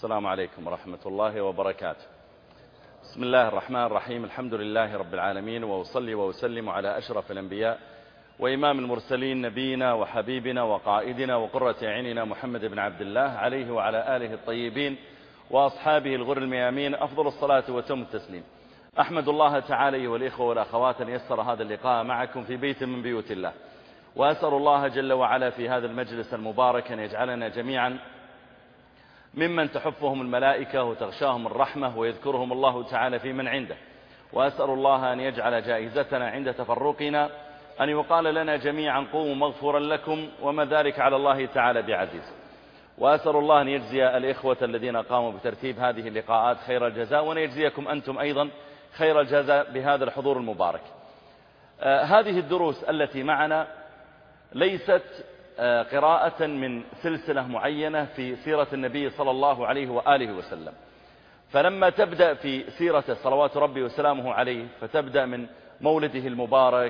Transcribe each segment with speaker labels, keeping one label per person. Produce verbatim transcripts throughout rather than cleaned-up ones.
Speaker 1: السلام عليكم ورحمة الله وبركاته. بسم الله الرحمن الرحيم. الحمد لله رب العالمين، وأصلي وأسلم على أشرف الأنبياء وإمام المرسلين، نبينا وحبيبنا وقائدنا وقرة عيننا محمد بن عبد الله، عليه وعلى آله الطيبين وأصحابه الغر الميامين أفضل الصلاة وتم التسليم. أحمد الله تعالى والإخوة والأخوات أن يسر هذا اللقاء معكم في بيت من بيوت الله، وأسأل الله جل وعلا في هذا المجلس المبارك أن يجعلنا جميعا ممن تحفهم الملائكة وتغشاهم الرحمة ويذكرهم الله تعالى في من عنده. وأسأل الله أن يجعل جائزتنا عند تفرقنا أن يقال لنا جميعا قوموا مغفورا لكم وما ذلك على الله تعالى بعزيز. وأسأل الله أن يجزي الإخوة الذين قاموا بترتيب هذه اللقاءات خير الجزاء، وأن يجزيكم أنتم أيضا خير الجزاء بهذا الحضور المبارك. آه هذه الدروس التي معنا ليست آه قراءة من سلسلة معينة في سيرة النبي صلى الله عليه وآله وسلم، فلما تبدأ في سيرة صلوات ربي وسلامه عليه فتبدأ من مولده المبارك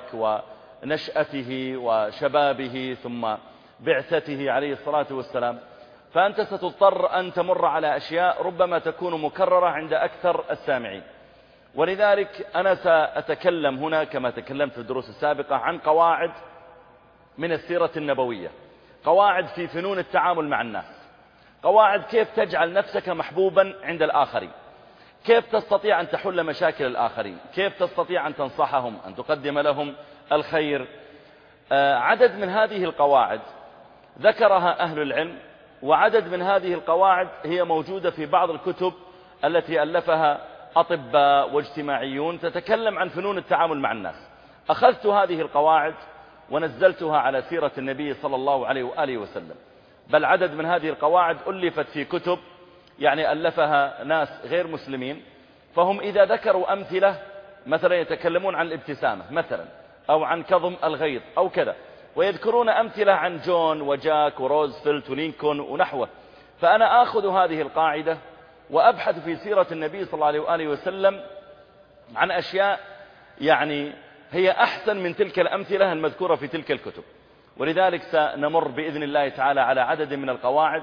Speaker 1: ونشأته وشبابه ثم بعثته عليه الصلاة والسلام، فأنت ستضطر أن تمر على أشياء ربما تكون مكررة عند أكثر السامعين. ولذلك أنا سأتكلم هنا كما تكلمت في الدروس السابقة عن قواعد من السيرة النبوية، قواعد في فنون التعامل مع الناس، قواعد كيف تجعل نفسك محبوبا عند الآخرين، كيف تستطيع أن تحل مشاكل الآخرين، كيف تستطيع أن تنصحهم، أن تقدم لهم الخير. عدد من هذه القواعد ذكرها أهل العلم، وعدد من هذه القواعد هي موجودة في بعض الكتب التي ألفها أطباء واجتماعيون تتكلم عن فنون التعامل مع الناس. أخذت هذه القواعد ونزلتها على سيرة النبي صلى الله عليه وآله وسلم، بل عدد من هذه القواعد ألفت في كتب يعني ألفها ناس غير مسلمين، فهم إذا ذكروا أمثلة مثلا يتكلمون عن الابتسامة مثلا، أو عن كظم الغيظ أو كذا، ويذكرون أمثلة عن جون وجاك وروزفلت ولينكولن ونحوه. فأنا آخذ هذه القاعدة وأبحث في سيرة النبي صلى الله عليه وآله وسلم عن أشياء يعني هي أحسن من تلك الأمثلة المذكورة في تلك الكتب. ولذلك سنمر بإذن الله تعالى على عدد من القواعد.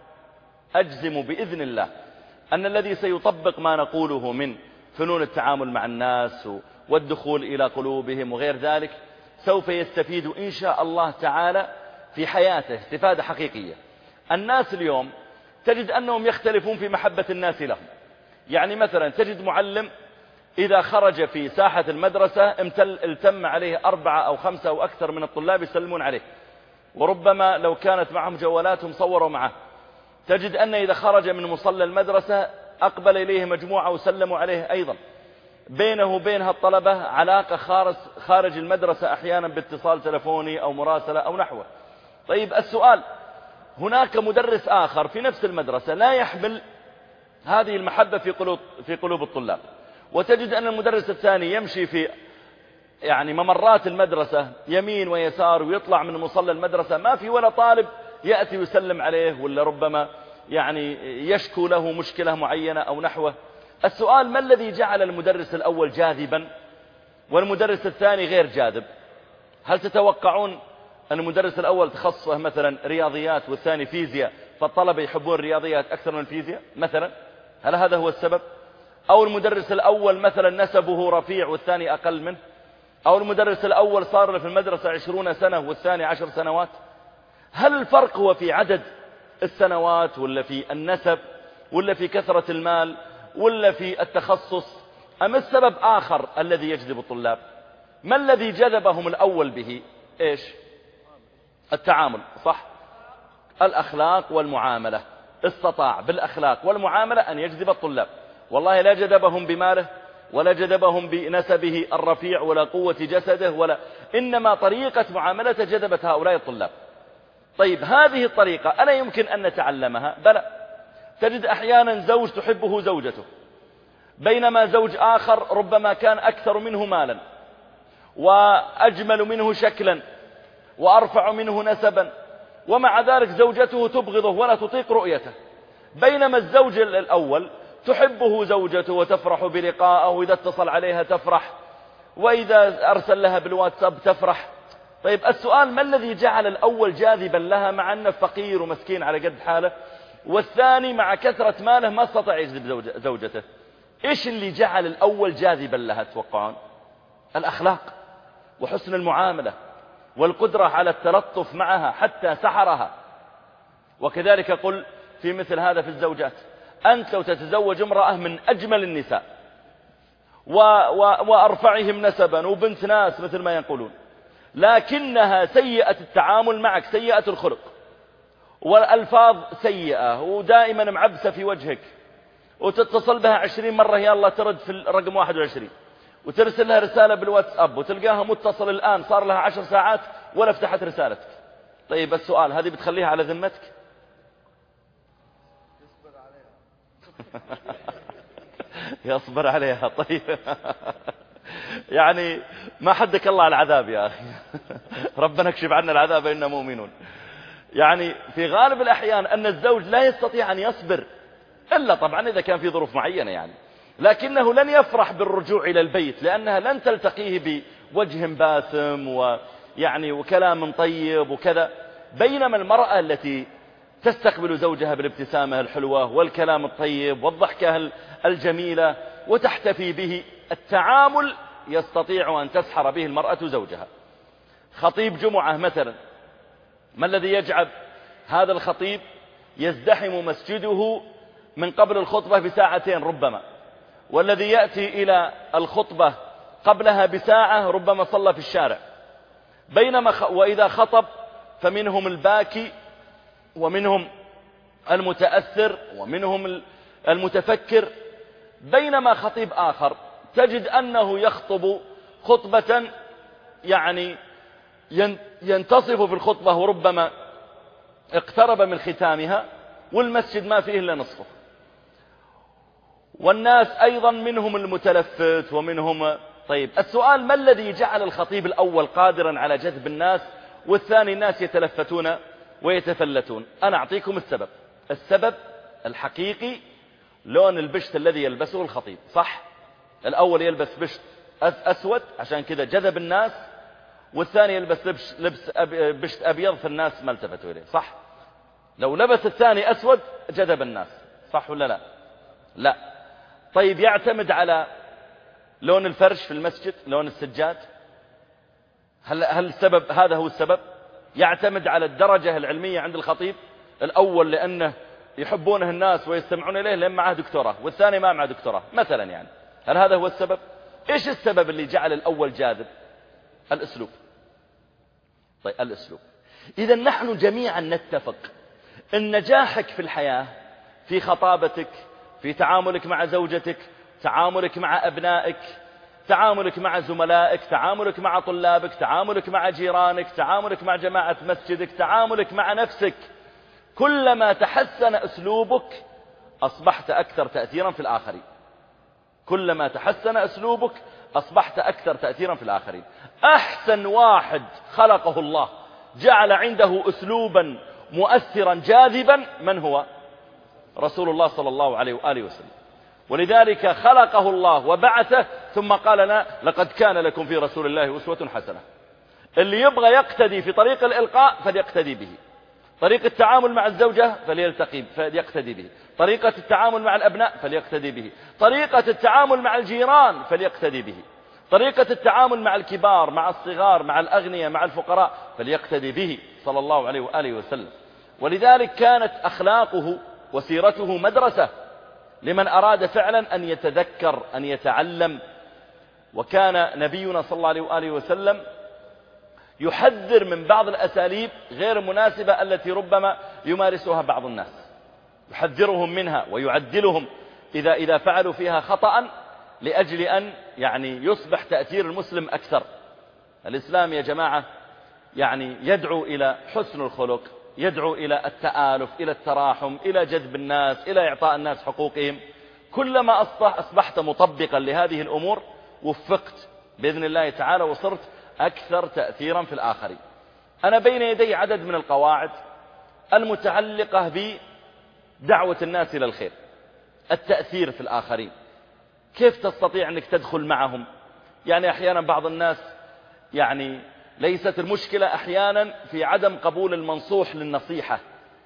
Speaker 1: أجزم بإذن الله أن الذي سيطبق ما نقوله من فنون التعامل مع الناس والدخول إلى قلوبهم وغير ذلك سوف يستفيد إن شاء الله تعالى في حياته استفادة حقيقية. الناس اليوم تجد أنهم يختلفون في محبة الناس لهم. يعني مثلا تجد معلم إذا خرج في ساحة المدرسة التم عليه أربعة أو خمسة أو أكثر من الطلاب يسلمون عليه، وربما لو كانت معهم جوالاتهم صوروا معه. تجد أن إذا خرج من مصلى المدرسة أقبل إليه مجموعة وسلموا عليه أيضا. بينه وبينها الطلبة علاقة خارج المدرسة أحيانا باتصال تلفوني أو مراسلة أو نحوه. طيب السؤال، هناك مدرس آخر في نفس المدرسة لا يحمل هذه المحبة في قلوب, في قلوب الطلاب، وتجد أن المدرس الثاني يمشي في يعني ممرات المدرسة يمين ويسار ويطلع من مصلى المدرسة ما في ولا طالب يأتي ويسلم عليه، ولا ربما يعني يشكو له مشكلة معينة أو نحوه. السؤال، ما الذي جعل المدرس الأول جاذبا والمدرس الثاني غير جاذب؟ هل تتوقعون أن المدرس الأول تخصصه مثلا رياضيات والثاني فيزياء، فالطلبة يحبون الرياضيات أكثر من الفيزياء مثلا؟ هل هذا هو السبب؟ أو المدرس الأول مثلا نسبه رفيع والثاني أقل منه؟ أو المدرس الأول صار له في المدرسة عشرون سنة والثاني عشر سنوات؟ هل الفرق هو في عدد السنوات ولا في النسب ولا في كثرة المال ولا في التخصص، أم السبب آخر الذي يجذب الطلاب؟ ما الذي جذبهم الأول به؟ إيش؟ التعامل، صح؟ الأخلاق والمعاملة. استطاع بالأخلاق والمعاملة أن يجذب الطلاب. والله لا جذبهم بماله ولا جذبهم بنسبه الرفيع ولا قوة جسده، ولا إنما طريقة معاملته جذبت هؤلاء الطلاب. طيب هذه الطريقة ألا يمكن أن نتعلمها؟ بلى. تجد أحيانا زوج تحبه زوجته، بينما زوج آخر ربما كان أكثر منه مالا وأجمل منه شكلا وأرفع منه نسبا، ومع ذلك زوجته تبغضه ولا تطيق رؤيته. بينما الزوج الأول تحبه زوجته وتفرح بلقائه، وإذا اتصل عليها تفرح، وإذا أرسل لها بالواتساب تفرح. طيب السؤال، ما الذي جعل الأول جاذبا لها مع أنه فقير ومسكين على قد حاله، والثاني مع كثرة ماله ما استطاع يجذب زوجته. إيش اللي جعل الأول جاذبا لها تتوقعون؟ الأخلاق وحسن المعاملة والقدرة على التلطف معها حتى سحرها. وكذلك قل في مثل هذا في الزوجات، أنت لو تتزوج امرأة من أجمل النساء و... و... وأرفعهم نسبا وبنت ناس مثل ما يقولون، لكنها سيئة التعامل معك، سيئة الخلق، والألفاظ سيئة، ودائما معبسة في وجهك، وتتصل بها عشرين مرة يا الله ترد في الرقم واحد وعشرين، وترسل لها رسالة بالواتساب وتلقاها متصل الآن صار لها عشر ساعات ولا فتحت رسالتك. طيب السؤال، هذه بتخليها على ذمتك؟
Speaker 2: يصبر عليها.
Speaker 1: يصبر عليها. طيب يعني ما حدك الله على العذاب يا أخي. ربنا اكشف عنا العذاب إننا مؤمنون. يعني في غالب الأحيان أن الزوج لا يستطيع أن يصبر، إلا طبعا إذا كان في ظروف معينة يعني، لكنه لن يفرح بالرجوع إلى البيت لأنها لن تلتقيه بوجه باسم ويعني وكلام طيب وكذا. بينما المرأة التي تستقبل زوجها بالابتسامة الحلوة والكلام الطيب والضحكة الجميلة وتحتفي به، التعامل يستطيع أن تسحر به المرأة زوجها. خطيب جمعة مثلا، ما الذي يجعل هذا الخطيب يزدحم مسجده من قبل الخطبة بساعتين ربما، والذي يأتي إلى الخطبة قبلها بساعة ربما صلى في الشارع، بينما خ... وإذا خطب فمنهم الباكي ومنهم المتأثر ومنهم المتفكر، بينما خطيب آخر تجد أنه يخطب خطبة يعني ينتصف في الخطبة وربما اقترب من ختامها والمسجد ما فيه إلا نصفه، والناس أيضا منهم المتلفت ومنهم. طيب السؤال، ما الذي جعل الخطيب الأول قادرا على جذب الناس والثاني الناس يتلفتون ويتفلتون؟ أنا أعطيكم السبب. السبب الحقيقي لون البشت الذي يلبسه الخطيب، صح؟ الأول يلبس بشت أسود عشان كذا جذب الناس، والثاني يلبس لبس, لبس أبي بشت أبيض فالناس ما التفتوا إليه، صح؟ لو لبس الثاني أسود جذب الناس، صح ولا لا؟ لا. طيب يعتمد على لون الفرش في المسجد، لون السجاد، هل, هل السبب هذا هو السبب؟ يعتمد على الدرجة العلمية عند الخطيب، الأول لأنه يحبونه الناس ويستمعون إليه لأن معه دكتوراه والثاني ما معه دكتوراه مثلا، يعني هل هذا هو السبب؟ إيش السبب اللي جعل الأول جاذب؟ الأسلوب. طيب الأسلوب. إذا نحن جميعا نتفق أن نجاحك في الحياة، في خطابتك، في تعاملك مع زوجتك، تعاملك مع أبنائك، تعاملك مع زملائك، تعاملك مع طلابك، تعاملك مع جيرانك، تعاملك مع جماعة مسجدك، تعاملك مع نفسك، كلما تحسن أسلوبك أصبحت أكثر تأثيرا في الآخرين. كلما تحسن أسلوبك أصبحت أكثر تأثيرا في الآخرين. أحسن واحد خلقه الله جعل عنده أسلوبا مؤثرا جاذبا من هو؟ رسول الله صلى الله عليه وآله وسلم. ولذلك خلقه الله وبعثه ثم قال لنا لقد كان لكم في رسول الله أسوة حسنة. اللي يبغى يقتدي في طريق الإلقاء فليقتدي به، طريقة التعامل مع الزوجة فليلتقي فليقتدي به، طريقة التعامل مع الأبناء فليقتدي به، طريقة التعامل مع الجيران فليقتدي به، طريقة التعامل مع الكبار مع الصغار مع الأغنياء مع الفقراء فليقتدي به صلى الله عليه وآله وسلم. ولذلك كانت أخلاقه وسيرته مدرسة لمن أراد فعلا أن يتذكر أن يتعلم. وكان نبينا صلى الله عليه وآله وسلم يحذر من بعض الأساليب غير مناسبة التي ربما يمارسها بعض الناس، يحذرهم منها ويعدلهم إذا إذا فعلوا فيها خطأ لأجل أن يعني يصبح تأثير المسلم أكثر. الإسلام يا جماعة يعني يدعو إلى حسن الخلق، يدعو إلى التآلف، إلى التراحم، إلى جذب الناس، إلى إعطاء الناس حقوقهم. كلما أصبحت مطبقا لهذه الأمور وفقت بإذن الله تعالى وصرت أكثر تأثيرا في الآخرين. أنا بين يدي عدد من القواعد المتعلقة بدعوة الناس إلى الخير، التأثير في الآخرين، كيف تستطيع أنك تدخل معهم. يعني أحيانا بعض الناس يعني ليست المشكلة أحيانا في عدم قبول المنصوح للنصيحة،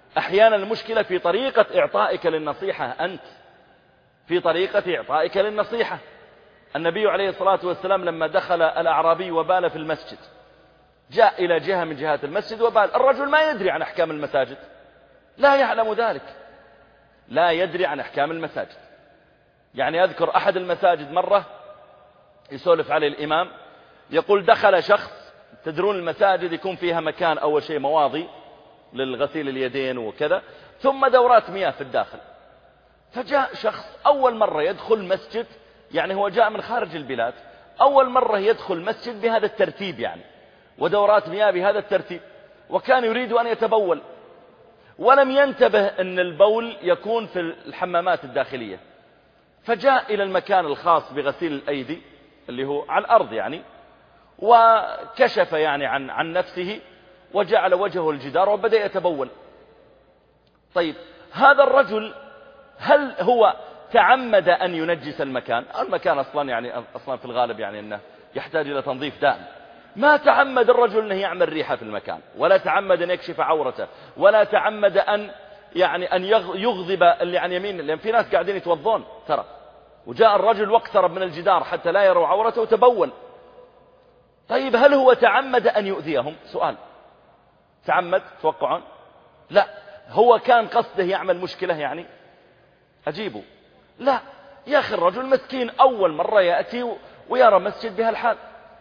Speaker 1: أحيانا المشكلة في طريقة إعطائك للنصيحة أنت، في طريقة إعطائك للنصيحة. النبي عليه الصلاة والسلام لما دخل الأعرابي وبال في المسجد، جاء إلى جهة من جهات المسجد وبال، الرجل ما يدري عن أحكام المساجد، لا يعلم ذلك، لا يدري عن أحكام المساجد. يعني أذكر أحد المساجد مرة يسولف عليه الإمام، يقول دخل شخص، تدرون المساجد يكون فيها مكان أول شيء مواضي للغسيل اليدين وكذا، ثم دورات مياه في الداخل. فجاء شخص أول مرة يدخل مسجد، يعني هو جاء من خارج البلاد، أول مرة يدخل مسجد بهذا الترتيب يعني، ودورات مياه بهذا الترتيب، وكان يريد أن يتبول، ولم ينتبه أن البول يكون في الحمامات الداخلية. فجاء إلى المكان الخاص بغسيل الأيدي اللي هو على الأرض يعني، وكشف يعني عن عن نفسه، وجعل وجهه الجدار وبدأ يتبول. طيب هذا الرجل هل هو تعمد أن ينجس المكان؟ المكان أصلا يعني أصلا في الغالب يعني أنه يحتاج إلى تنظيف دائم. ما تعمد الرجل أنه يعمل ريحة في المكان، ولا تعمد أن يكشف عورته، ولا تعمد أن يعني أن يغضب اللي عن يمين، لأن في ناس قاعدين يتوضون ترى، وجاء الرجل واقترب من الجدار حتى لا يروا عورته وتبول. طيب هل هو تعمد أن يؤذيهم؟ سؤال. تعمد توقعون؟ لا. هو كان قصده يعمل مشكلة يعني؟ أجيبه لا يا أخي، الرجل مسكين أول مرة يأتي ويرى مسجد بهالحال.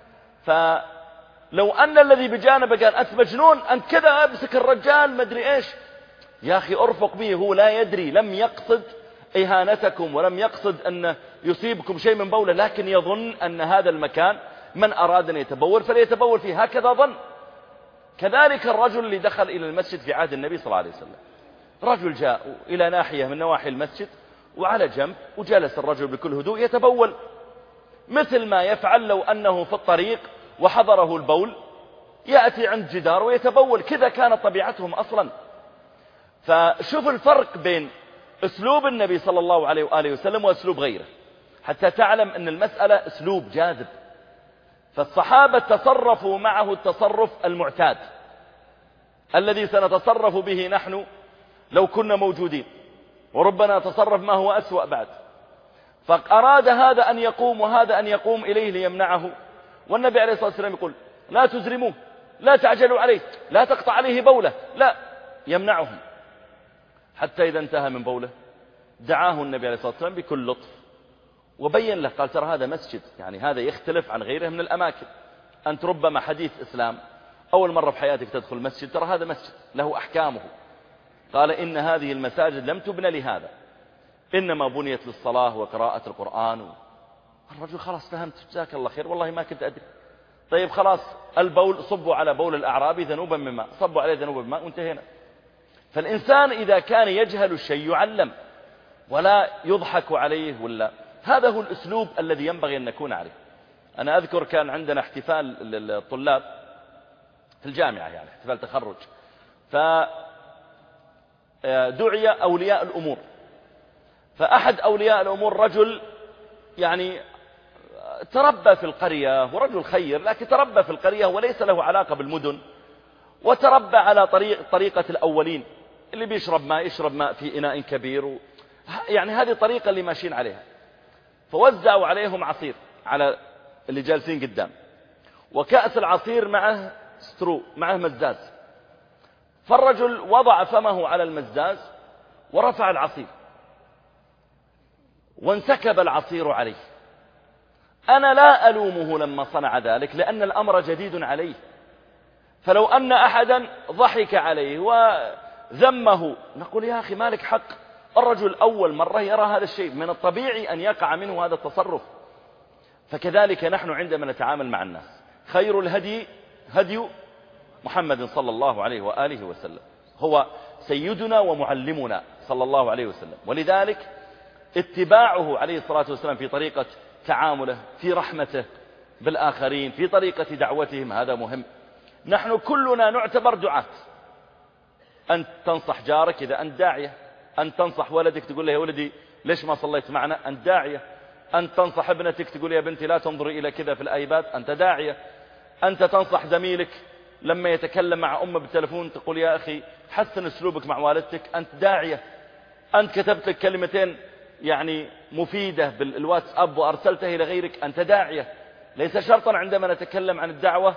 Speaker 1: فلو أن الذي بجانبه قال أنت مجنون، أنت كذا أمسك الرجال مدري إيش، يا أخي أرفق به، هو لا يدري، لم يقصد إهانتكم ولم يقصد أن يصيبكم شيء من بوله، لكن يظن أن هذا المكان من أراد أن يتبول فليتبول فيه، هكذا ظن. كذلك الرجل اللي دخل إلى المسجد في عهد النبي صلى الله عليه وسلم، رجل جاء إلى ناحية من نواحي المسجد وعلى جنب، وجلس الرجل بكل هدوء يتبول، مثل ما يفعل لو أنه في الطريق وحضره البول يأتي عند جدار ويتبول، كذا كانت طبيعتهم أصلا. فشوف الفرق بين أسلوب النبي صلى الله عليه وآله وسلم وأسلوب غيره، حتى تعلم أن المسألة أسلوب جاذب. فالصحابة تصرفوا معه التصرف المعتاد الذي سنتصرف به نحن لو كنا موجودين، وربنا تصرف ما هو أسوأ بعد. فأراد هذا أن يقوم وهذا أن يقوم إليه ليمنعه، والنبي عليه الصلاة والسلام يقول لا تزرموه، لا تعجلوا عليه، لا تقطع عليه بوله، لا، يمنعهم. حتى إذا انتهى من بوله دعاه النبي عليه الصلاة والسلام بكل لطف وبين له، قال ترى هذا مسجد، يعني هذا يختلف عن غيره من الأماكن، أنت ربما حديث إسلام أول مرة في حياتك تدخل مسجد، ترى هذا مسجد له أحكامه. قال إن هذه المساجد لم تبنى لهذا، إنما بنيت للصلاة وقراءة القرآن. الرجل خلاص فهمت، جزاك الله خير، والله ما كنت أدري. طيب خلاص، البول صبوا على بول الأعرابي ذنوبا من ماء، صبوا عليه ذنوبا من ماء وانتهينا. فالإنسان إذا كان يجهل الشيء يعلم ولا يضحك عليه، ولا هذا هو الأسلوب الذي ينبغي أن نكون عليه. أنا أذكر كان عندنا احتفال للطلاب في الجامعة، يعني احتفال تخرج، فدعي أولياء الأمور، فأحد أولياء الأمور رجل يعني تربى في القرية، ورجل خير، لكن تربى في القرية وليس له علاقة بالمدن، وتربى على طريق طريقة الأولين، اللي بيشرب ماء يشرب ماء في إناء كبير و... يعني هذه الطريقة اللي ماشيين عليها. فوزعوا عليهم عصير على اللي جالسين قدام، وكأس العصير معه سترو، معه مزاز. فالرجل وضع فمه على المزاز ورفع العصير وانسكب العصير عليه. أنا لا ألومه لما صنع ذلك، لأن الأمر جديد عليه. فلو أن أحدا ضحك عليه وذمه نقول يا أخي مالك حق، الرجل أول مرة يرى هذا الشيء، من الطبيعي أن يقع منه هذا التصرف. فكذلك نحن عندما نتعامل مع الناس، خير الهدي هدي محمد صلى الله عليه وآله وسلم، هو سيدنا ومعلمنا صلى الله عليه وسلم. ولذلك اتباعه عليه الصلاة والسلام في طريقة تعامله، في رحمته بالآخرين، في طريقة دعوتهم، هذا مهم. نحن كلنا نعتبر دعاة. أنت تنصح جارك إذا أنت داعية، أنت تنصح ولدك تقول له يا ولدي ليش ما صليت معنا، أنت داعية. أنت تنصح ابنتك تقول يا بنتي لا تنظري إلى كذا في الآيباد، أنت داعية. أنت تنصح زميلك لما يتكلم مع أمه بالتلفون تقول يا أخي حسن أسلوبك مع والدتك، أنت داعية، أنت كتبت لك كلمتين يعني مفيدة بالواتساب وأرسلتها إلى غيرك، أنت داعية. ليس شرطا عندما نتكلم عن الدعوة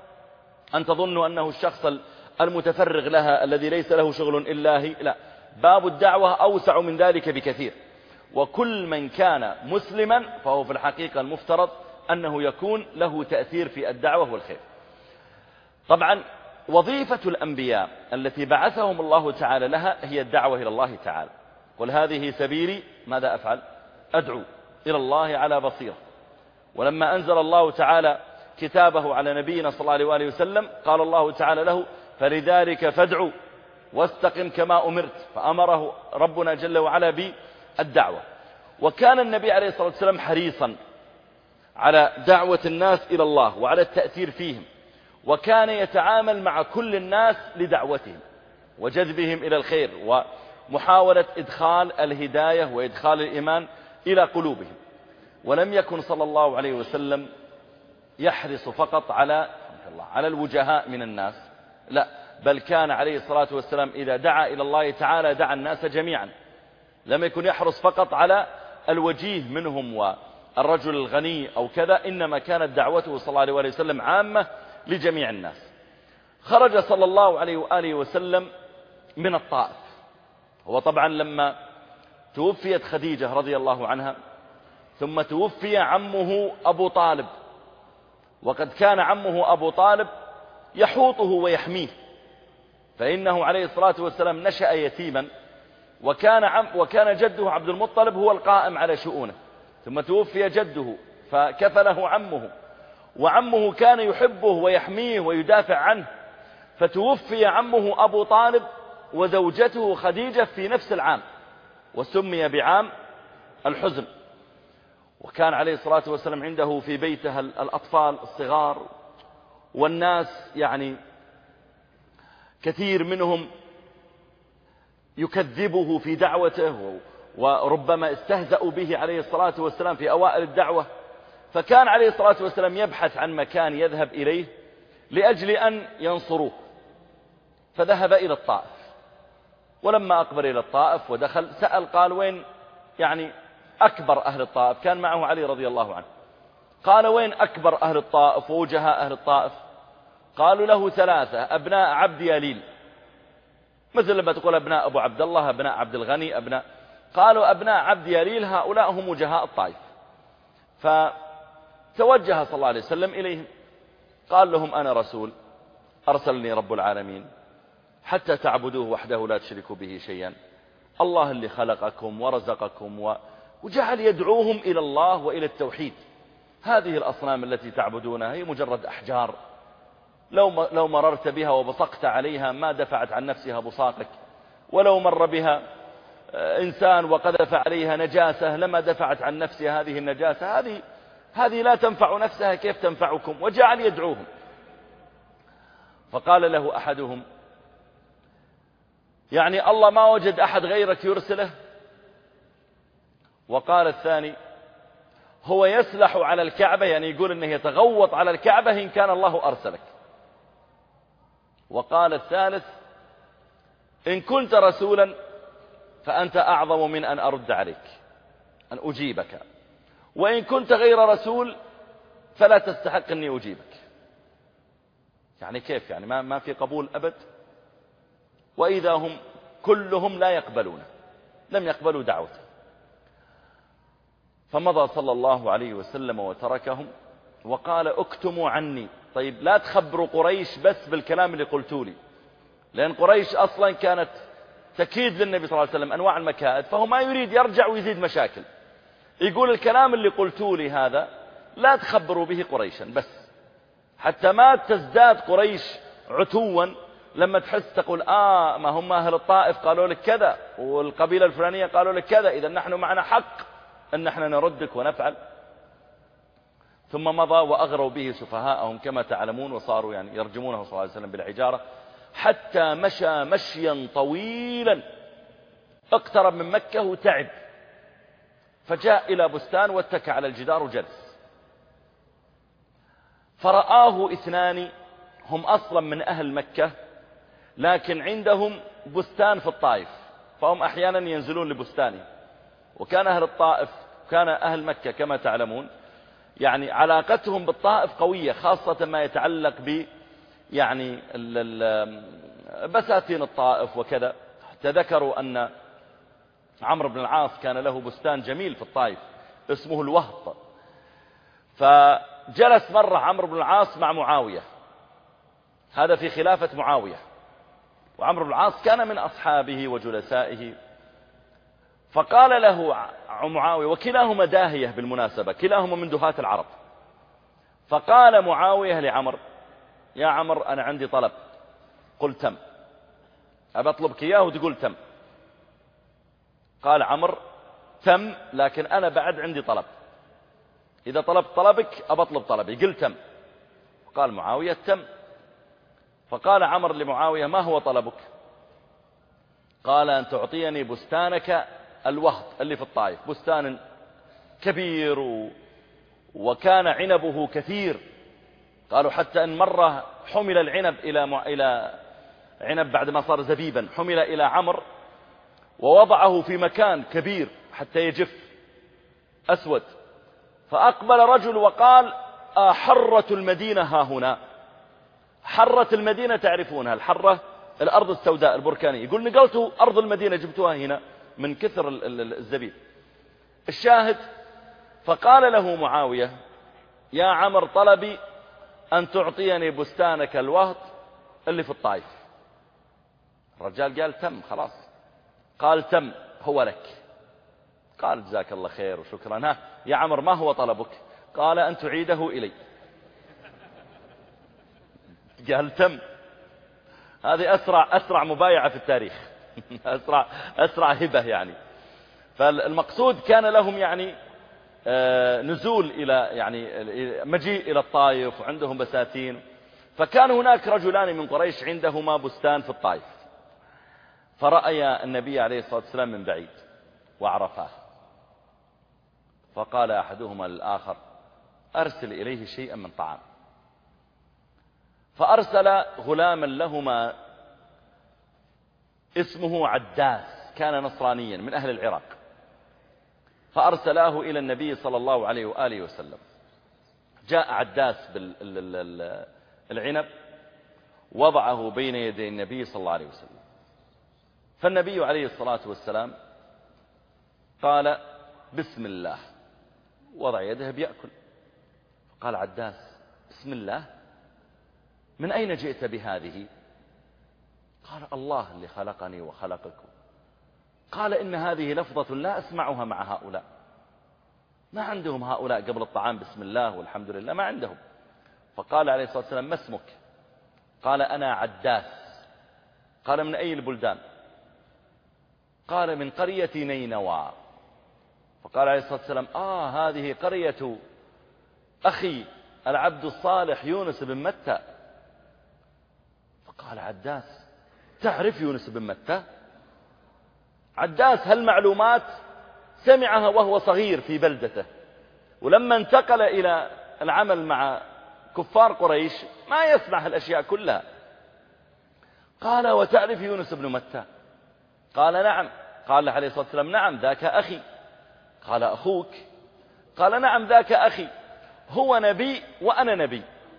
Speaker 1: أن تظنوا أنه الشخص المتفرغ لها الذي ليس له شغل إلا هي، لا، باب الدعوة أوسع من ذلك بكثير. وكل من كان مسلما فهو في الحقيقة المفترض أنه يكون له تأثير في الدعوة والخير. طبعا وظيفة الأنبياء التي بعثهم الله تعالى لها هي الدعوة إلى الله تعالى. قل هذه سبيلي ماذا أفعل؟ أدعو إلى الله على بصيرة. ولما أنزل الله تعالى كتابه على نبينا صلى الله عليه وآله وسلم قال الله تعالى له فلذلك فادعوا واستقم كما أمرت، فأمره ربنا جل وعلا بالدعوة. وكان النبي عليه الصلاة والسلام حريصا على دعوة الناس إلى الله وعلى التأثير فيهم، وكان يتعامل مع كل الناس لدعوتهم وجذبهم إلى الخير ومحاولة إدخال الهداية وإدخال الإيمان إلى قلوبهم. ولم يكن صلى الله عليه وسلم يحرص فقط على على الوجهاء من الناس، لا، بل كان عليه الصلاة والسلام إذا دعا إلى الله تعالى دعا الناس جميعا. لم يكن يحرص فقط على الوجيه منهم والرجل الغني أو كذا، إنما كانت دعوته صلى الله عليه وسلم عامة لجميع الناس. خرج صلى الله عليه وآله وسلم من الطائف. هو طبعا لما توفيت خديجة رضي الله عنها ثم توفي عمه أبو طالب، وقد كان عمه أبو طالب يحوطه ويحميه، فإنه عليه الصلاة والسلام نشأ يتيما، وكان, عم وكان جده عبد المطلب هو القائم على شؤونه، ثم توفي جده فكفله عمه، وعمه كان يحبه ويحميه ويدافع عنه، فتوفي عمه أبو طالب وزوجته خديجة في نفس العام، وسمي بعام الحزن. وكان عليه الصلاة والسلام عنده في بيته الأطفال الصغار، والناس يعني كثير منهم يكذبه في دعوته، وربما استهزأوا به عليه الصلاة والسلام في أوائل الدعوة. فكان عليه الصلاة والسلام يبحث عن مكان يذهب إليه لأجل أن ينصروه، فذهب إلى الطائف. ولما أقبل إلى الطائف ودخل سأل، قال وين يعني أكبر أهل الطائف؟ كان معه علي رضي الله عنه. قال وين أكبر أهل الطائف ووجهاء أهل الطائف؟ قالوا له ثلاثة، أبناء عبد يليل، مثل لما تقول أبناء أبو عبد الله، أبناء عبد الغني، أبناء. قالوا أبناء عبد يليل هؤلاء هم وجهاء الطائف. فتوجه صلى الله عليه وسلم إليهم، قال لهم أنا رسول أرسلني رب العالمين حتى تعبدوه وحده لا تشركوا به شيئا، الله اللي خلقكم ورزقكم و... وجعل يدعوهم إلى الله وإلى التوحيد. هذه الأصنام التي تعبدونها هي مجرد أحجار، لو لو مررت بها وبصقت عليها ما دفعت عن نفسها بصاقك، ولو مر بها إنسان وقذف عليها نجاسة لما دفعت عن نفسها هذه النجاسة، هذه هذه لا تنفع نفسها، كيف تنفعكم؟ وجعل يدعوهم. فقال له أحدهم يعني الله ما وجد أحد غيرك يرسله؟ وقال الثاني هو يسلح على الكعبة، يعني يقول إنه يتغوط على الكعبة إن كان الله أرسلك. وقال الثالث إن كنت رسولا فأنت أعظم من أن أرد عليك، أن أجيبك، وإن كنت غير رسول فلا تستحق أني أجيبك. يعني كيف يعني ما, ما في قبول أبد؟ وإذا هم كلهم لا يقبلون، لم يقبلوا دعوته. فمضى صلى الله عليه وسلم وتركهم وقال اكتموا عني. طيب لا تخبروا قريش بس بالكلام اللي قلتوا لي، لأن قريش أصلا كانت تكيد للنبي صلى الله عليه وسلم أنواع المكائد، فهو ما يريد يرجع ويزيد مشاكل. يقول الكلام اللي قلتوا لي هذا لا تخبروا به قريشا بس، حتى ما تزداد قريش عتوا لما تحس تقول آه ما هم أهل الطائف قالوا لك كذا والقبيلة الفلانية قالوا لك كذا، إذا نحن معنا حق أن نحن نردك ونفعل. ثم مضى وأغروا به سفهاءهم كما تعلمون، وصاروا يعني يرجمونه صلى الله عليه وسلم بالحجارة، حتى مشى مشيا طويلا، اقترب من مكة وتعب، فجاء إلى بستان واتكى على الجدار وجلس. فرآه اثنان هم أصلا من أهل مكة، لكن عندهم بستان في الطائف، فهم أحيانا ينزلون لبستانه. وكان أهل الطائف كان أهل مكة كما تعلمون يعني علاقتهم بالطائف قوية، خاصة ما يتعلق ب يعني بساتين الطائف وكذا. حتى ذكروا أن عمرو بن العاص كان له بستان جميل في الطائف اسمه الوهط. فجلس مرة عمرو بن العاص مع معاوية، هذا في خلافة معاوية، وعمرو بن العاص كان من أصحابه وجلسائه. فقال له معاوية، وكلاهما داهية بالمناسبة، كلاهما من دهاة العرب. فقال معاوية لعمر: يا عمر أنا عندي طلب. قل تم. أبى أطلبك إياه وتقول تم. قال عمر: تم، لكن أنا بعد عندي طلب، إذا طلبت طلبك أبى أطلب طلبي. قل تم. قال معاوية: تم. فقال عمر لمعاوية: ما هو طلبك؟ قال: أن تعطيني بستانك الوهط اللي في الطائف، بستان كبير و... وكان عنبه كثير. قالوا حتى أن مرة حمل العنب إلى م... إلى عنب بعد ما صار زبيبا، حمل إلى عمر ووضعه في مكان كبير حتى يجف أسود. فأقبل رجل وقال: أحرة المدينة ها هنا. حرة المدينة تعرفونها، الحرة الأرض السوداء البركانية. يقول: نقلتوا أرض المدينة جبتوها هنا من كثر الزبيب. الشاهد: فقال له معاوية: يا عمر طلبي أن تعطيني بستانك الوهط اللي في الطائف. الرجال قال: تم، خلاص. قال: تم، هو لك. قال: جزاك الله خير وشكرا. ها يا عمر ما هو طلبك؟ قال: أن تعيده إلي. قال: تم. هذه أسرع أسرع مبايعة في التاريخ. أسرع أسرع هبة يعني. فالمقصود كان لهم يعني نزول إلى يعني مجيء إلى الطائف، وعندهم بساتين. فكان هناك رجلان من قريش عندهما بستان في الطائف، فرأيا النبي عليه الصلاة والسلام من بعيد وعرفاه. فقال أحدهما للآخر: أرسل إليه شيئا من طعام. فأرسل غلاما لهما اسمه عداس، كان نصرانيا من أهل العراق، فأرسلاه إلى النبي صلى الله عليه وآله وسلم. جاء عداس بالعنب، وضعه بين يدي النبي صلى الله عليه وسلم. فالنبي عليه الصلاة والسلام قال: بسم الله، وضع يده بيأكل. قال عداس: بسم الله؟ من أين جئت بهذه؟ قال: الله اللي خلقني وخلقكم. قال: إن هذه لفظة لا أسمعها مع هؤلاء، ما عندهم هؤلاء قبل الطعام بسم الله والحمد لله، ما عندهم. فقال عليه الصلاة والسلام: ما اسمك؟ قال: أنا عداس. قال: من أي البلدان؟ قال: من قرية نينوى. فقال عليه الصلاة والسلام: آه هذه قرية أخي العبد الصالح يونس بن متى. فقال عداس: تعرف يونس بن متى؟ عداس هالمعلومات سمعها وهو صغير في بلدته، ولما انتقل إلى العمل مع كفار قريش ما يسمع هالأشياء كلها. قال: وتعرف يونس بن متى؟ قال: نعم. قال عليه الصلاة والسلام: نعم ذاك أخي. قال: أخوك؟ قال: نعم ذاك أخي، هو نبي وأنا نبي.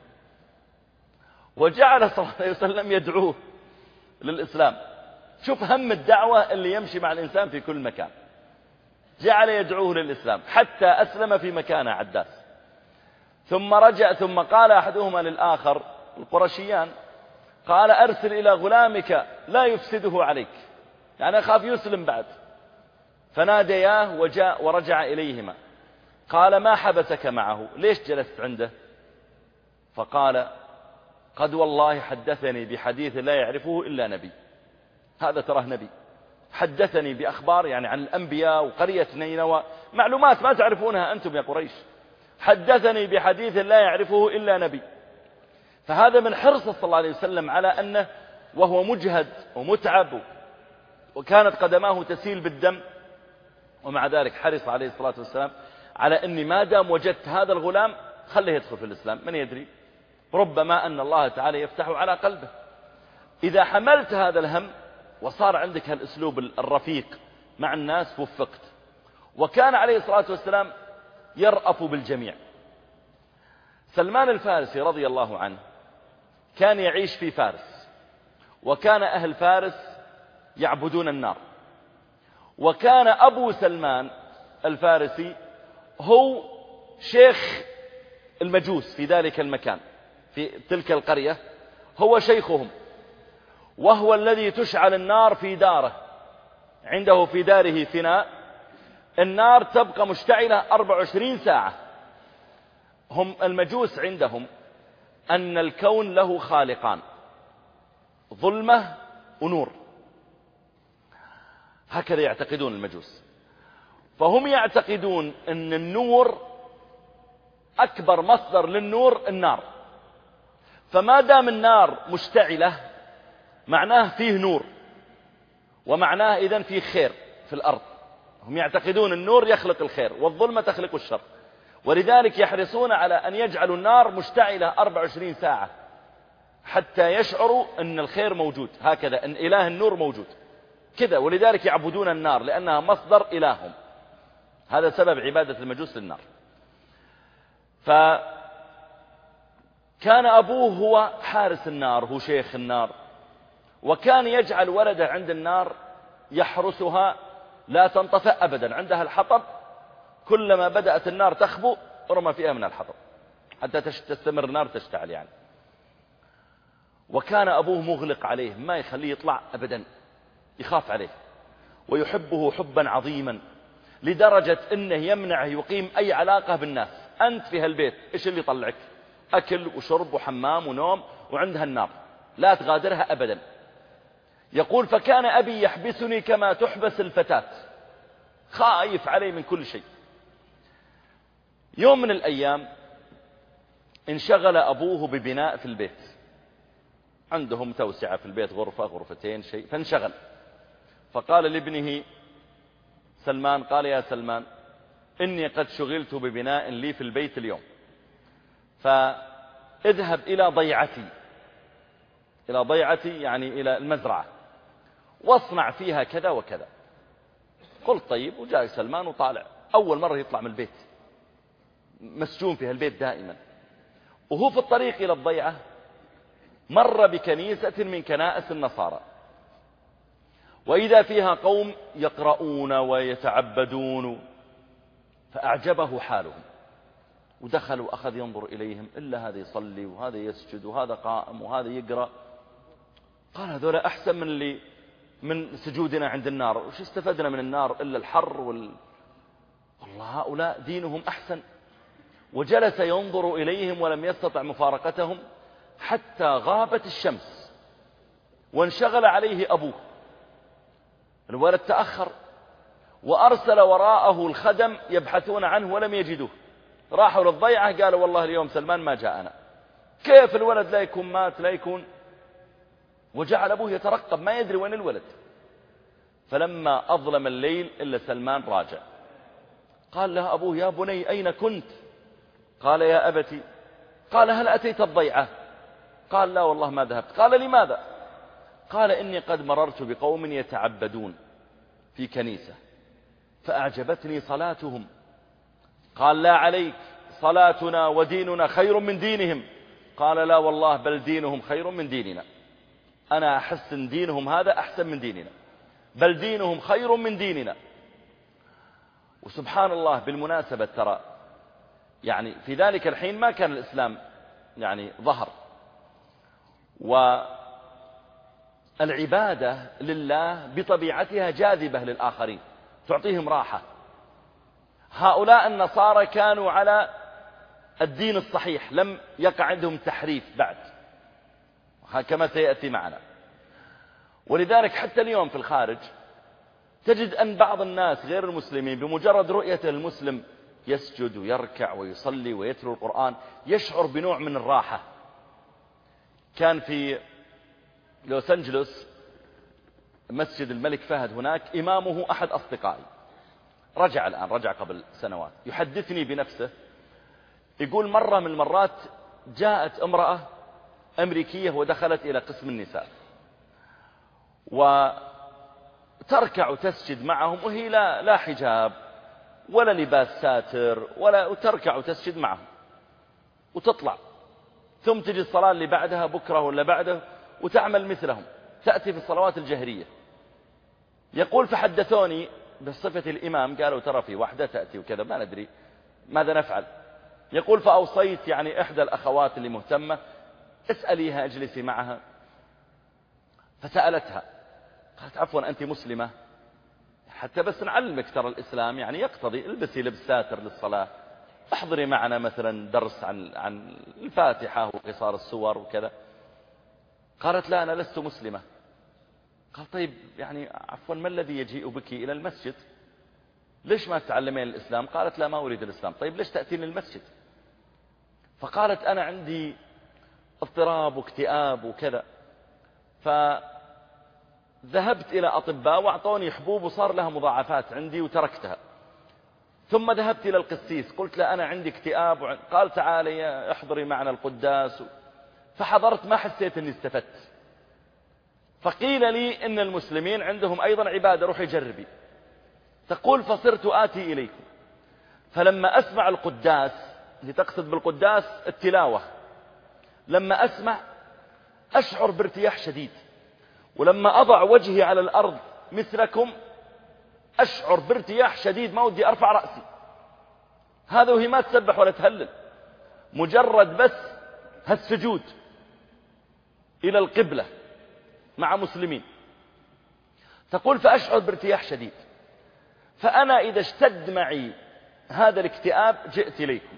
Speaker 1: وجعل صلى الله عليه وسلم يدعوه للإسلام. شوف هم الدعوة اللي يمشي مع الإنسان في كل مكان. جعل يدعوه للإسلام حتى أسلم في مكانه عداس. ثم رجع ثم قال أحدهما للآخر، القرشيان، قال: أرسل إلى غلامك لا يفسده عليك، يعني أخاف يسلم بعد. فنادياه وجاء ورجع إليهما. قال: ما حبسك معه؟ ليش جلست عنده؟ فقال: قد والله حدثني بحديث لا يعرفه إلا نبي. هذا تراه نبي حدثني بأخبار يعني عن الأنبياء وقرية نينوى، معلومات ما تعرفونها أنتم يا قريش. حدثني بحديث لا يعرفه إلا نبي. فهذا من حرصه صلى الله عليه وسلم على أنه وهو مجهد ومتعب وكانت قدماه تسيل بالدم، ومع ذلك حرص عليه الصلاة والسلام على أني ما دام وجدت هذا الغلام خليه يدخل في الإسلام، من يدري ربما أن الله تعالى يفتح على قلبه. إذا حملت هذا الهم وصار عندك هالأسلوب الرفيق مع الناس وفقت. وكان عليه الصلاة والسلام يرأف بالجميع. سلمان الفارسي رضي الله عنه كان يعيش في فارس، وكان أهل فارس يعبدون النار، وكان أبو سلمان الفارسي هو شيخ المجوس في ذلك المكان، في تلك القرية، هو شيخهم، وهو الذي تشعل النار في داره. عنده في داره فناء، النار تبقى مشتعلة أربع وعشرين ساعة. هم المجوس عندهم أن الكون له خالقان، ظلمة ونور، هكذا يعتقدون المجوس. فهم يعتقدون أن النور أكبر مصدر للنور النار، فما دام النار مشتعلة معناه فيه نور، ومعناه إذن فيه خير في الأرض. هم يعتقدون النور يخلق الخير والظلمة تخلق الشر، ولذلك يحرصون على أن يجعلوا النار مشتعلة أربع وعشرين ساعة حتى يشعروا أن الخير موجود، هكذا أن إله النور موجود كذا. ولذلك يعبدون النار لأنها مصدر إلههم. هذا سبب عبادة المجوس للنار. فكان أبوه هو حارس النار، هو شيخ النار، وكان يجعل ولده عند النار يحرسها لا تنطفئ أبدا. عندها الحطب، كلما بدأت النار تخبو رمى فيها من الحطب حتى تستمر النار تشتعل يعني. وكان أبوه مغلق عليه، ما يخليه يطلع أبدا، يخاف عليه ويحبه حبا عظيما، لدرجة أنه يمنعه يقيم أي علاقة بالناس. أنت في هالبيت إيش اللي يطلعك؟ أكل وشرب وحمام ونوم، وعندها النار لا تغادرها أبدا. يقول فكان أبي يحبسني كما تحبس الفتاة، خايف علي من كل شيء. يوم من الأيام انشغل أبوه ببناء في البيت، عندهم توسعة في البيت، غرفة غرفتين شيء، فانشغل. فقال لابنه سلمان، قال يا سلمان إني قد شغلت ببناء لي في البيت اليوم، فاذهب إلى ضيعتي، إلى ضيعتي يعني إلى المزرعة، واصنع فيها كذا وكذا. قلت طيب. وجاء سلمان وطالع، أول مرة يطلع من البيت، مسجون في هالبيت دائما. وهو في الطريق إلى الضيعة مر بكنيسة من كنائس النصارى، وإذا فيها قوم يقرؤون ويتعبدون، فأعجبه حالهم، ودخل وأخذ ينظر إليهم، إلا هذا يصلي وهذا يسجد وهذا قائم وهذا يقرأ. قال هذول أحسن من اللي من سجودنا عند النار، وش استفدنا من النار إلا الحر وال... والله هؤلاء دينهم أحسن. وجلس ينظر إليهم ولم يستطع مفارقتهم حتى غابت الشمس، وانشغل عليه أبوه. الولد تأخر، وأرسل وراءه الخدم يبحثون عنه ولم يجدوه. راحوا للضيعة قالوا والله اليوم سلمان ما جاءنا. كيف الولد لا يكون مات لا يكون؟ وجعل أبوه يترقب، ما يدري وين الولد. فلما أظلم الليل إلا سلمان راجع، قال له أبوه يا بني أين كنت؟ قال يا أبتي. قال هل أتيت الضيعة؟ قال لا والله ما ذهبت. قال لماذا؟ قال إني قد مررت بقوم يتعبدون في كنيسة فأعجبتني صلاتهم. قال لا عليك، صلاتنا وديننا خير من دينهم. قال لا والله بل دينهم خير من ديننا، أنا أحس إن دينهم هذا أحسن من ديننا، بل دينهم خير من ديننا. وسبحان الله بالمناسبة ترى يعني في ذلك الحين ما كان الإسلام يعني ظهر، والعبادة لله بطبيعتها جاذبة للآخرين، تعطيهم راحة. هؤلاء النصارى كانوا على الدين الصحيح، لم يقع عندهم تحريف بعد كما سيأتي معنا. ولذلك حتى اليوم في الخارج تجد أن بعض الناس غير المسلمين بمجرد رؤية المسلم يسجد ويركع ويصلي ويتلو القرآن يشعر بنوع من الراحة. كان في لوس أنجلوس مسجد الملك فهد، هناك إمامه أحد أصدقائي، رجع الآن، رجع قبل سنوات، يحدثني بنفسه. يقول مرة من المرات جاءت امرأة أمريكية ودخلت إلى قسم النساء وتركع وتسجد معهم، وهي لا, لا حجاب ولا لباس ساتر ولا، وتركع وتسجد معهم وتطلع، ثم تجي الصلاة اللي بعدها بكرة ولا بعده وتعمل مثلهم، تأتي في الصلوات الجهرية. يقول فحدثوني بصفة الإمام، قالوا ترى في واحدة تأتي وكذا، ما ندري ماذا نفعل. يقول فأوصيت يعني إحدى الأخوات اللي مهتمة اسأليها اجلسي معها، فسألتها قالت عفوا أنت مسلمة؟ حتى بس نعلمك ترى الإسلام يعني يقتضي البسي لبس ساتر للصلاة، احضري معنا مثلا درس عن عن الفاتحة وقصار السور وكذا. قالت لا أنا لست مسلمة. قال طيب يعني عفوا ما الذي يجيء بك إلى المسجد؟ ليش ما تتعلمين الإسلام؟ قالت لا ما أريد الإسلام. طيب ليش تأتين للمسجد؟ فقالت أنا عندي اضطراب واكتئاب وكذا، فذهبت إلى أطباء وأعطوني حبوب وصار لها مضاعفات عندي وتركتها. ثم ذهبت إلى القسيس قلت له أنا عندي اكتئاب وعند... قال تعالي احضري معنا القداس، فحضرت ما حسيت أني استفدت. فقيل لي إن المسلمين عندهم أيضا عبادة روحي جربي. تقول فصرت آتي إليكم، فلما أسمع القداس، اللي تقصد بالقداس التلاوة، لما أسمع أشعر بارتياح شديد، ولما أضع وجهي على الأرض مثلكم أشعر بارتياح شديد ما ودي أرفع رأسي. هذا وهي ما تسبح ولا تهلل، مجرد بس هالسجود إلى القبلة مع مسلمين. تقول فأشعر بارتياح شديد، فأنا إذا اشتد معي هذا الاكتئاب جئت إليكم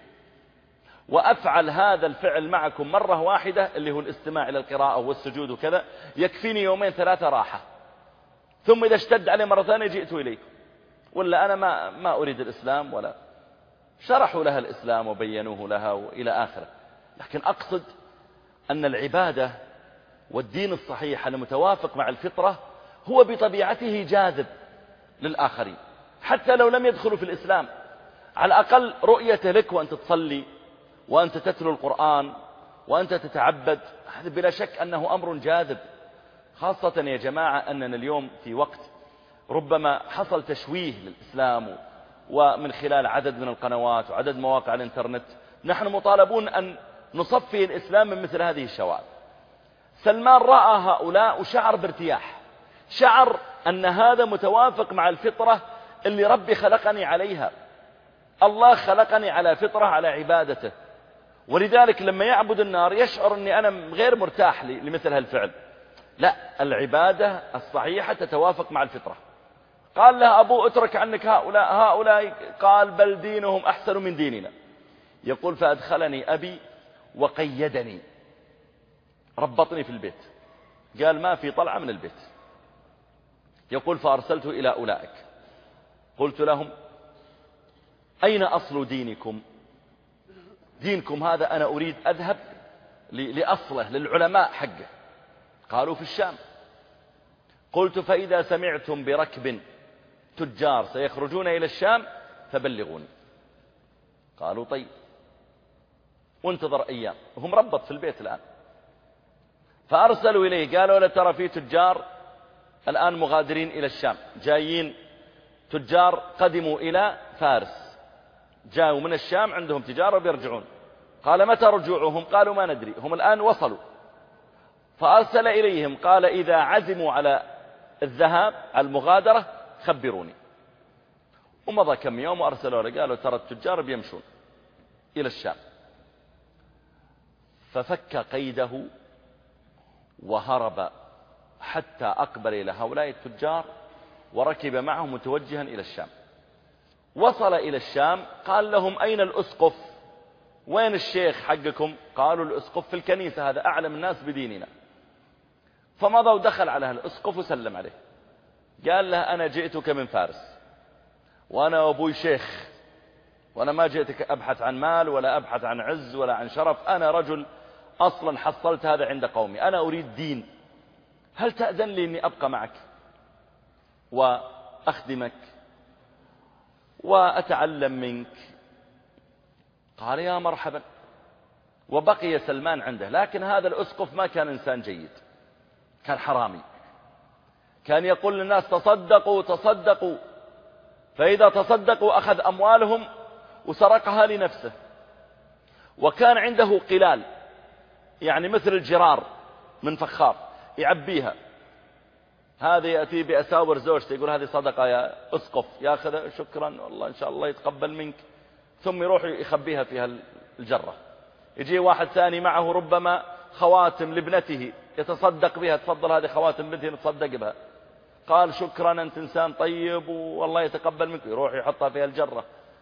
Speaker 1: وأفعل هذا الفعل معكم مرة واحدة، اللي هو الاستماع إلى القراءة والسجود وكذا، يكفيني يومين ثلاثة راحة. ثم إذا اشتد علي مرة ثانية جئت إليكم، ولا أنا ما, ما أريد الإسلام. ولا شرحوا لها الإسلام وبينوه لها وإلى آخره. لكن أقصد أن العبادة والدين الصحيح المتوافق مع الفطرة هو بطبيعته جاذب للآخرين، حتى لو لم يدخلوا في الإسلام. على الأقل رؤيته لك وأنت تصلي وأنت تتلو القرآن وأنت تتعبد، هذا بلا شك أنه أمر جاذب. خاصة يا جماعة أننا اليوم في وقت ربما حصل تشويه للإسلام، ومن خلال عدد من القنوات وعدد مواقع الإنترنت نحن مطالبون أن نصفي الإسلام من مثل هذه الشوائب. سلمان رأى هؤلاء وشعر بارتياح، شعر أن هذا متوافق مع الفطرة اللي ربي خلقني عليها. الله خلقني على فطرة على عبادته، ولذلك لما يعبد النار يشعر أني أنا غير مرتاح لمثل هالفعل. لا، العبادة الصحيحة تتوافق مع الفطرة. قال له أبو اترك عنك هؤلاء هؤلاء قال بل دينهم أحسن من ديننا. يقول فأدخلني أبي وقيدني، ربطني في البيت، قال ما في طلعة من البيت. يقول فأرسلت إلى أولئك قلت لهم أين أصل دينكم؟ دينكم هذا أنا أريد أذهب لأصله للعلماء حقه. قالوا في الشام. قلت فإذا سمعتم بركب تجار سيخرجون إلى الشام فبلغوني. قالوا طيب. وانتظر أيام، وهم ربط في البيت الآن. فأرسلوا إليه قالوا لا ترى في تجار الآن مغادرين إلى الشام، جايين تجار قدموا إلى فارس، جاءوا من الشام عندهم تجارة وبيرجعون. قال متى رجوعهم؟ قالوا ما ندري، هم الآن وصلوا. فأرسل إليهم قال إذا عزموا على الذهاب على المغادرة خبروني. ومضى كم يوم وأرسلوا له قالوا ترى التجار بيمشون إلى الشام. ففك قيده وهرب حتى أقبل إلى هؤلاء التجار وركب معهم متوجها إلى الشام. وصل إلى الشام قال لهم أين الأسقف؟ وين الشيخ حقكم؟ قالوا الأسقف في الكنيسة، هذا أعلم الناس بديننا. فمضى ودخل على الأسقف وسلم عليه. قال له أنا جئتك من فارس وأنا أبوي شيخ، وأنا ما جئتك أبحث عن مال ولا أبحث عن عز ولا عن شرف، أنا رجل أصلا حصلت هذا عند قومي، أنا أريد دين، هل تأذن لي أني أبقى معك وأخدمك وأتعلم منك؟ قال يا مرحبا. وبقي سلمان عنده. لكن هذا الأسقف ما كان إنسان جيد، كان حرامي، كان يقول للناس تصدقوا تصدقوا، فإذا تصدقوا أخذ أموالهم وسرقها لنفسه. وكان عنده قلال، يعني مثل الجرار من فخار يعبيها، هذا يأتي بأساور زوجته يقول هذه صدقة يا أسقف، ياخذ شكرا والله إن شاء الله يتقبل منك، ثم يروح يخبيها فيها الجرة. يجي واحد ثاني معه ربما خواتم لابنته يتصدق بها، تفضل هذه خواتم بنتي نتصدق بها، قال شكرا أنت إنسان طيب والله يتقبل منك، يروح يحطها فيها الجرة.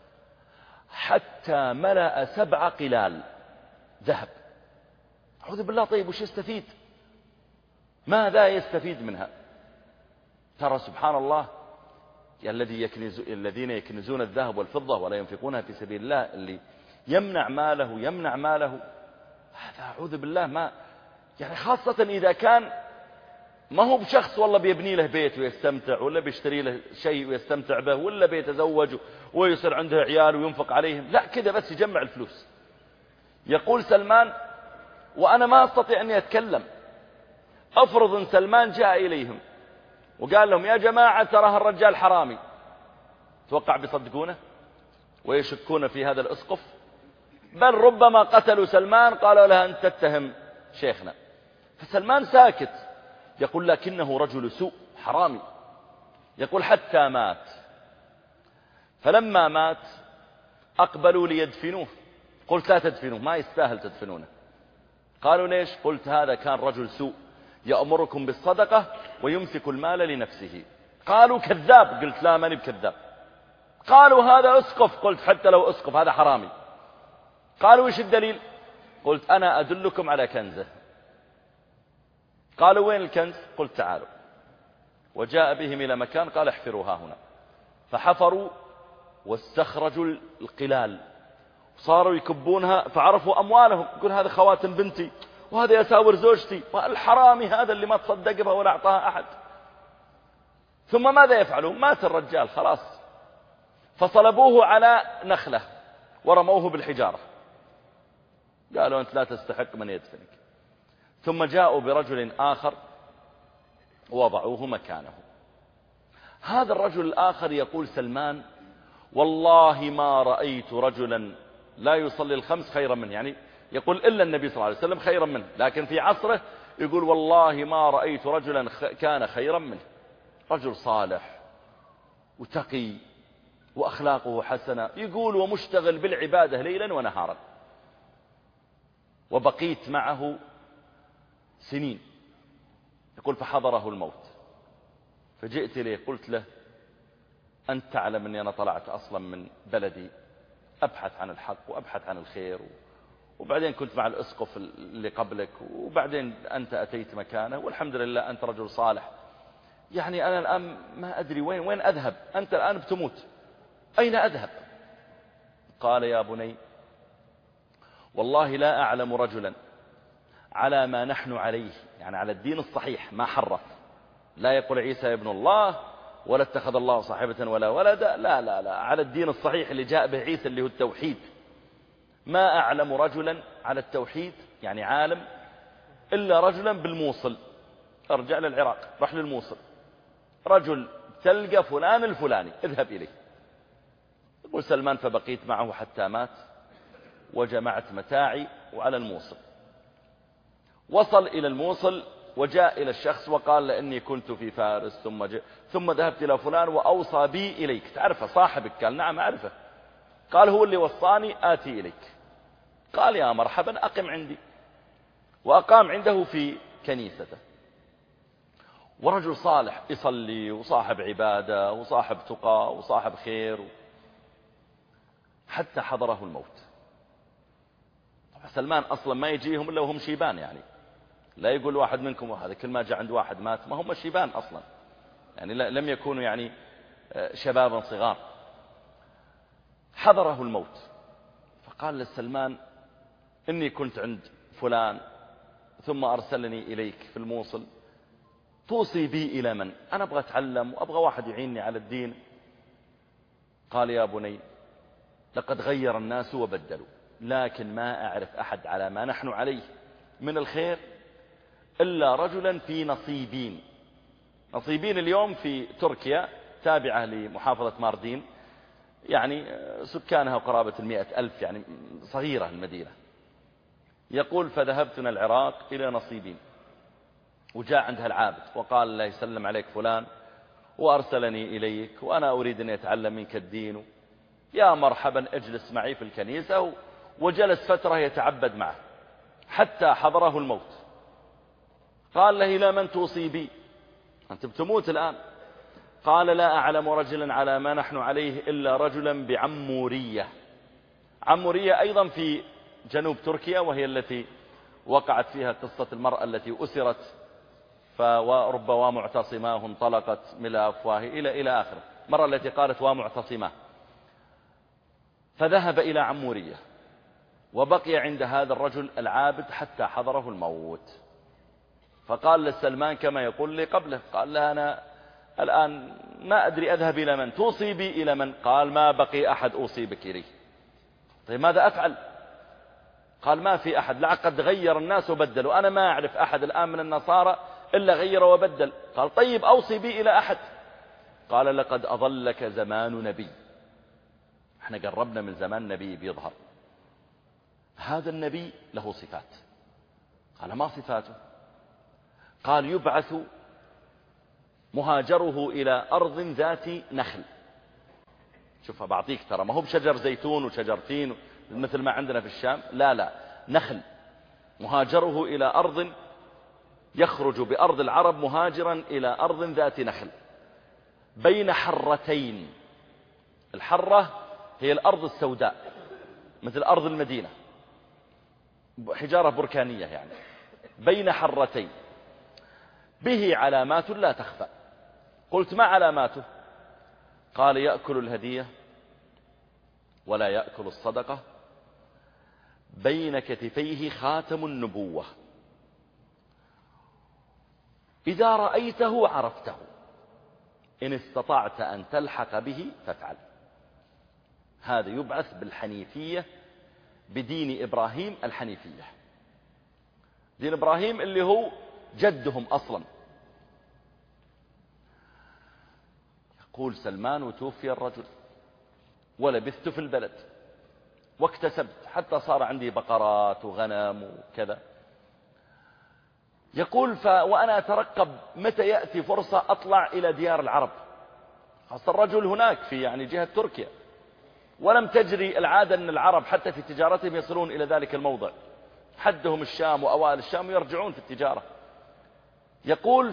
Speaker 1: حتى ملأ سبع قلال ذهب. أعوذ بالله، طيب وش يستفيد؟ ماذا يستفيد منها؟ ترى سبحان الله، الذي يكنز الذين يكنزون الذهب والفضة ولا ينفقونها في سبيل الله، اللي يمنع ماله يمنع ماله هذا أعوذ بالله، ما يعني خاصة إذا كان ما هو بشخص والله بيبني له بيت ويستمتع، ولا بيشتري له شيء ويستمتع به، ولا بيتزوج ويصير عنده عيال وينفق عليهم، لا كده بس يجمع الفلوس. يقول سلمان وأنا ما أستطيع أني أتكلم، أفرض أن سلمان جاء إليهم وقال لهم يا جماعة ترى الرجال حرامي، توقع بيصدقونه ويشكون في هذا الأسقف؟ بل ربما قتلوا سلمان، قالوا له أنت تتهم شيخنا. فسلمان ساكت. يقول لكنه رجل سوء حرامي. يقول حتى مات. فلما مات أقبلوا ليدفنوه، قلت لا تدفنوه، ما يستاهل تدفنونه. قالوا ليش؟ قلت هذا كان رجل سوء يأمركم بالصدقة ويمسك المال لنفسه. قالوا كذاب، قلت لا ماني بكذاب. قالوا هذا أسقف، قلت حتى لو أسقف هذا حرامي. قالوا وش الدليل؟ قلت أنا أدلكم على كنزه. قالوا وين الكنز؟ قلت تعالوا. وجاء بهم إلى مكان، قال احفروها هنا. فحفروا واستخرجوا القلال وصاروا يكبونها، فعرفوا أموالهم. يقول هذا خواتم بنتي وهذا يساور زوجتي، والحرامي هذا اللي ما تصدق بها ولا أعطاها أحد. ثم ماذا يفعلون؟ مات الرجال خلاص، فصلبوه على نخلة ورموه بالحجارة، قالوا أنت لا تستحق من يدفنك. ثم جاءوا برجل آخر ووضعوه مكانه. هذا الرجل الآخر يقول سلمان والله ما رأيت رجلا لا يصلي الخمس خيرا منه، يعني يقول إلا النبي صلى الله عليه وسلم خيرا منه، لكن في عصره يقول والله ما رأيت رجلا كان خيرا منه. رجل صالح وتقي وأخلاقه حسنة، يقول ومشتغل بالعبادة ليلا ونهارا. وبقيت معه سنين. يقول فحضره الموت، فجئت إليه قلت له أنت تعلم أني أنا طلعت أصلا من بلدي أبحث عن الحق وأبحث عن الخير، وبعدين كنت مع الأسقف اللي قبلك، وبعدين أنت أتيت مكانه، والحمد لله أنت رجل صالح، يعني أنا الآن ما أدري وين وين أذهب، أنت الآن بتموت، أين أذهب؟ قال يا بني والله لا أعلم رجلا على ما نحن عليه، يعني على الدين الصحيح، ما حرف، لا يقول عيسى ابن الله ولا اتخذ الله صاحبة ولا ولدا، لا لا لا، على الدين الصحيح اللي جاء به عيسى اللي هو التوحيد. ما أعلم رجلا على التوحيد يعني عالم إلا رجلا بالموصل. ارجع للعراق، رح للموصل، رجل تلقى فلان الفلاني اذهب إليه. يقول سلمان فبقيت معه حتى مات، وجمعت متاعي وعلى الموصل. وصل إلى الموصل وجاء إلى الشخص وقال لأني كنت في فارس ثم ج... ثم ذهبت إلى فلان وأوصى بي إليك. تعرفه صاحبك؟ قال نعم أعرفه. قال هو اللي وصاني آتي إليك. قال يا مرحبا أقم عندي. وأقام عنده في كنيسته. ورجل صالح يصلي وصاحب عبادة وصاحب تقى وصاحب خير، حتى حضره الموت. سلمان أصلا ما يجيهم إلا وهم شيبان، يعني لا يقول واحد منكم هذا كل ما جاء عند واحد مات، ما هم شيبان أصلا، يعني لم يكونوا يعني شبابا صغار. حضره الموت فقال لسلمان إني كنت عند فلان ثم أرسلني إليك في الموصل، توصي بي إلى من؟ أنا أبغى أتعلم وأبغى واحد يعيني على الدين. قال يا بني لقد غير الناس وبدلوا، لكن ما أعرف أحد على ما نحن عليه من الخير إلا رجلا في نصيبين. نصيبين اليوم في تركيا تابعة لمحافظة ماردين، يعني سكانها قرابة المئة ألف، يعني صغيرة المدينة. يقول فذهبتنا العراق إلى نصيبين، وجاء عندها العابد وقال الله يسلم عليك فلان وأرسلني إليك وأنا أريد أن يتعلم منك الدين، يا مرحبا اجلس معي في الكنيسة. وجلس فترة يتعبد معه حتى حضره الموت. قال له إلى من توصي بي؟ أنت بتموت الآن. قال لا أعلم رجلا على ما نحن عليه إلا رجلا بعمورية. عمورية أيضا في جنوب تركيا، وهي التي وقعت فيها قصة المرأة التي أسرت فرب ومعتصماه انطلقت من أفواه إلى إلى آخره، المرأة التي قالت ومعتصماه. فذهب إلى عمورية وبقي عند هذا الرجل العابد حتى حضره الموت. فقال للسلمان كما يقول لي قبله، قال له أنا الآن ما أدري أذهب إلى من توصي بي إلى من؟ قال ما بقي أحد أوصي بك إليه. طيب ماذا أفعل؟ قال ما في أحد، لقد غير الناس وبدلوا، أنا ما أعرف أحد الآن من النصارى إلا غير وبدل. قال طيب أوصي بي إلى أحد. قال لقد أظلك زمان نبي، احنا قربنا من زمان نبي بيظهر. هذا النبي له صفات. قال ما صفاته؟ قال يبعث مهاجره إلى أرض ذات نخل. شوف بعطيك ترى ما هو بشجر زيتون وشجر تين مثل ما عندنا في الشام، لا لا، نخل. مهاجره إلى أرض، يخرج بأرض العرب مهاجرا إلى أرض ذات نخل بين حرتين. الحرة هي الأرض السوداء مثل أرض المدينة، حجارة بركانية يعني، بين حرتين، به علامات لا تخفى. قلت ما علاماته؟ قال يأكل الهدية ولا يأكل الصدقة، بين كتفيه خاتم النبوة، إذا رأيته عرفته، إن استطعت أن تلحق به فافعل. هذا يبعث بالحنيفية، بدين إبراهيم الحنيفية، دين إبراهيم اللي هو جدهم أصلا. يقول سلمان وتوفي الرجل ولبثت في البلد واكتسبت حتى صار عندي بقرات وغنم وكذا. يقول ف... وأنا أترقب متى يأتي فرصة أطلع إلى ديار العرب، خاصة الرجل هناك في يعني جهة تركيا، ولم تجري العادة أن العرب حتى في تجارتهم يصلون إلى ذلك الموضع، حدهم الشام وأوائل الشام يرجعون في التجارة. يقول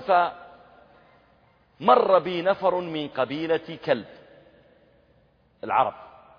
Speaker 1: فمر بي نفر من قبيلة كلب العرب،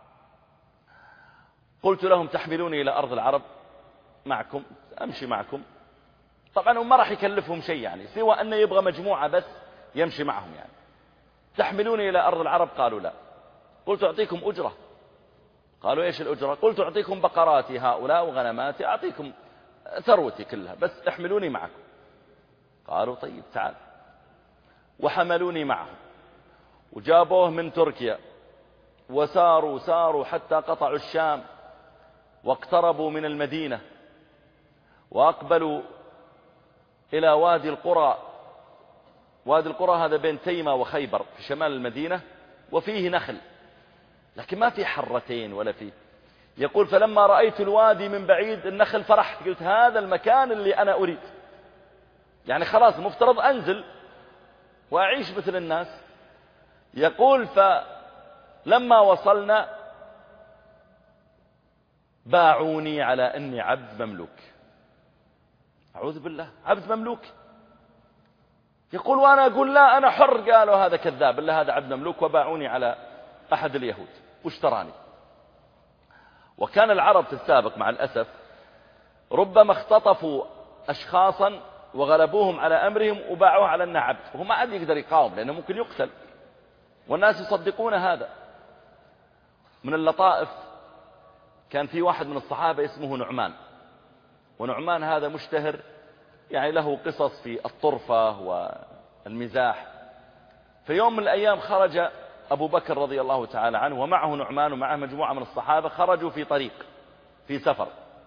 Speaker 1: قلت لهم تحملوني إلى أرض العرب معكم، أمشي معكم. طبعا ما راح يكلفهم شيء يعني، سوى أنه يبغى مجموعة بس يمشي معهم يعني. تحملوني إلى أرض العرب؟ قالوا لا. قلت أعطيكم أجرة؟ قالوا إيش الأجرة؟ قلت أعطيكم بقراتي هؤلاء وغنماتي، أعطيكم ثروتي كلها، بس احملوني معكم. قالوا طيب تعال. وحملوني معهم وجابوه من تركيا، وساروا ساروا حتى قطعوا الشام واقتربوا من المدينة، وأقبلوا إلى وادي القرى. وادي القرى هذا بين تيمة وخيبر في شمال المدينة، وفيه نخل لكن ما في حرتين ولا فيه. يقول فلما رأيت الوادي من بعيد النخل فرحت، قلت هذا المكان اللي أنا أريد، يعني خلاص مفترض أنزل وأعيش مثل الناس. يقول فلما وصلنا باعوني على أني عبد مملوك. أعوذ بالله، عبد مملوك. يقول وأنا أقول لا أنا حر، قالوا هذا كذاب، إلا هذا عبد مملوك، وباعوني على أحد اليهود واشتراني. وكان العرب في السابق مع الأسف ربما اختطفوا أشخاصا وغلبوهم على أمرهم وباعوه على أنه عبد، وهو ما عاد يقدر يقاوم لأنه ممكن يقتل، والناس يصدقون هذا. من اللطائف كان في واحد من الصحابة اسمه نعمان، ونعمان هذا مشتهر يعني له قصص في الطرفة والمزاح. في يوم من الأيام خرج أبو بكر رضي الله تعالى عنه ومعه نعمان ومعه مجموعة من الصحابة، خرجوا في طريق في سفر،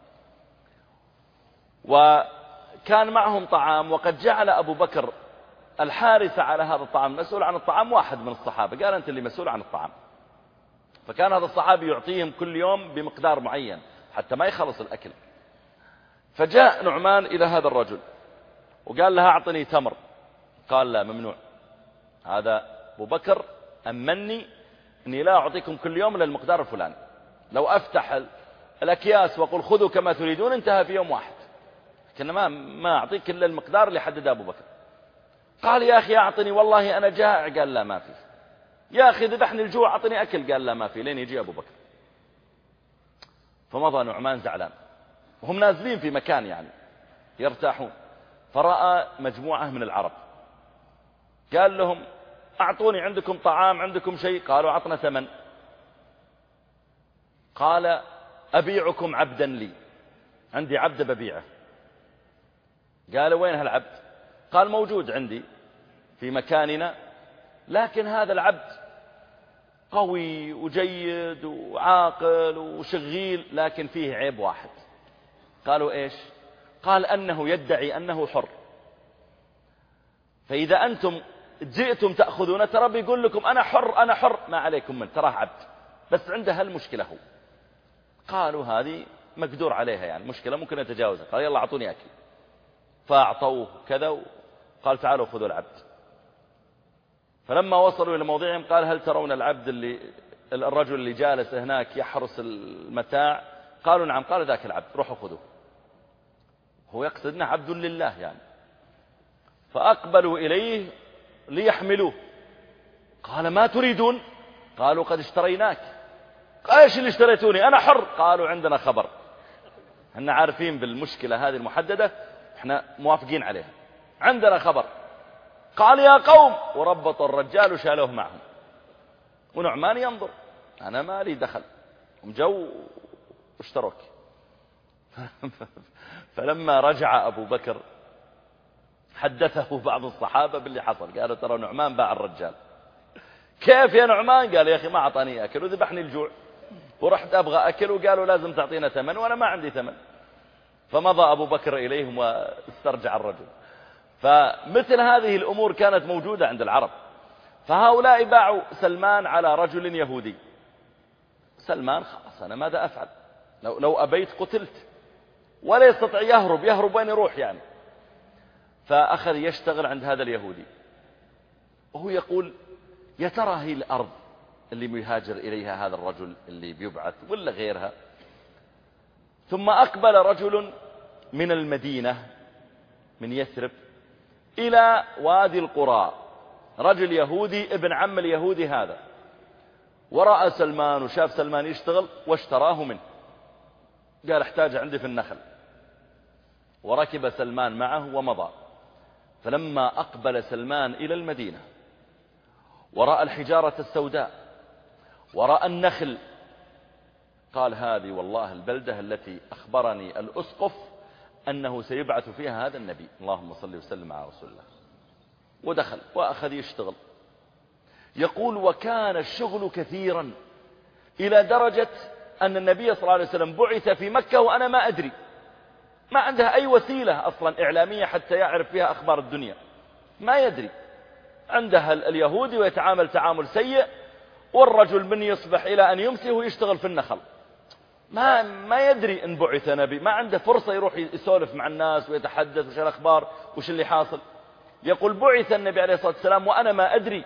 Speaker 1: وكان معهم طعام، وقد جعل أبو بكر الحارس على هذا الطعام، مسؤول عن الطعام واحد من الصحابة، قال أنت اللي مسؤول عن الطعام. فكان هذا الصحابي يعطيهم كل يوم بمقدار معين حتى ما يخلص الأكل. فجاء نعمان إلى هذا الرجل وقال له أعطني تمر. قال لا، ممنوع، هذا أبو بكر أمني أني لا أعطيكم كل يوم إلا المقدار الفلاني، لو أفتح الأكياس وأقول خذوا كما تريدون انتهى في يوم واحد، لكن ما, ما أعطيك إلا المقدار اللي حدده أبو بكر. قال يا أخي أعطني، والله أنا جائع. قال لا، ما في. يا أخي ذبحني الجوع أعطني أكل. قال لا، ما في، لين يجي أبو بكر. فمضى نعمان زعلان، وهم نازلين في مكان يعني يرتاحون، فرأى مجموعة من العرب، قال لهم أعطوني، عندكم طعام، عندكم شيء؟ قالوا أعطنا ثمن. قال أبيعكم عبدا لي، عندي عبد ببيعه. قالوا وين هالعبد؟ قال موجود عندي في مكاننا، لكن هذا العبد قوي وجيد وعاقل وشغيل، لكن فيه عيب واحد. قالوا إيش؟ قال أنه يدعي أنه حر، فإذا أنتم جئتم تأخذون ترى بيقول لكم أنا حر أنا حر، ما عليكم من، تراه عبد، بس عنده هالمشكلة هو. قالوا هذه مقدور عليها، يعني مشكلة ممكن نتجاوزها. قال يلا أعطوني أكل. فأعطوه كذا، وقال تعالوا خذوا العبد. فلما وصلوا إلى موضعهم قال هل ترون العبد اللي الرجل اللي جالس هناك يحرس المتاع؟ قالوا نعم. قال ذاك العبد، روحوا خذوه. هو يقصد انه عبد لله يعني. فأقبلوا إليه ليحملوه. قال ما تريدون؟ قالوا قد اشتريناك. قال ايش اللي اشتريتوني؟ أنا حر. قالوا عندنا خبر، احنا عارفين بالمشكلة هذه المحددة، احنا موافقين عليها، عندنا خبر. قال يا قوم، وربطوا الرجال وشالوه معهم، ونعمان ينظر، أنا ما لي دخل، هم جو واشتروك. فلما رجع أبو بكر حدثه بعض الصحابة باللي حصل، قالوا ترى نعمان باع الرجال. كيف يا نعمان؟ قال يا أخي ما أعطاني أكل وذبحني الجوع، ورحت أبغى أكل وقالوا لازم تعطينا ثمن وأنا ما عندي ثمن. فمضى أبو بكر إليهم واسترجع الرجل. فمثل هذه الأمور كانت موجودة عند العرب. فهؤلاء باعوا سلمان على رجل يهودي. سلمان خلاص أنا ماذا أفعل؟ لو, لو أبيت قتلت، ولا يستطيع يهرب. يهرب وين يروح يعني؟ فأخذ يشتغل عند هذا اليهودي، وهو يقول يا ترى هي الأرض اللي ميهاجر إليها هذا الرجل اللي بيبعث ولا غيرها؟ ثم أقبل رجل من المدينة من يثرب إلى وادي القرى، رجل يهودي ابن عم اليهودي هذا، ورأى سلمان وشاف سلمان يشتغل واشتراه منه. قال احتاج عندي في النخل، وركب سلمان معه ومضى. فلما أقبل سلمان إلى المدينة ورأى الحجارة السوداء ورأى النخل، قال هذه والله البلدة التي أخبرني الأسقف أنه سيبعث فيها هذا النبي، اللهم صل وسلم على رسول الله. ودخل وأخذ يشتغل. يقول وكان الشغل كثيرا إلى درجة أن النبي صلى الله عليه وسلم بعث في مكة وأنا ما أدري، ما عندها أي وسيلة أصلا إعلامية حتى يعرف فيها أخبار الدنيا، ما يدري. عندها اليهودي ويتعامل تعامل سيء، والرجل من يصبح إلى أن يمسي ويشتغل في النخل، ما ما يدري إن بعث نبي، ما عنده فرصة يروح يسولف مع الناس ويتحدث وش الأخبار وش اللي حاصل. يقول بعث النبي عليه الصلاة والسلام وأنا ما أدري.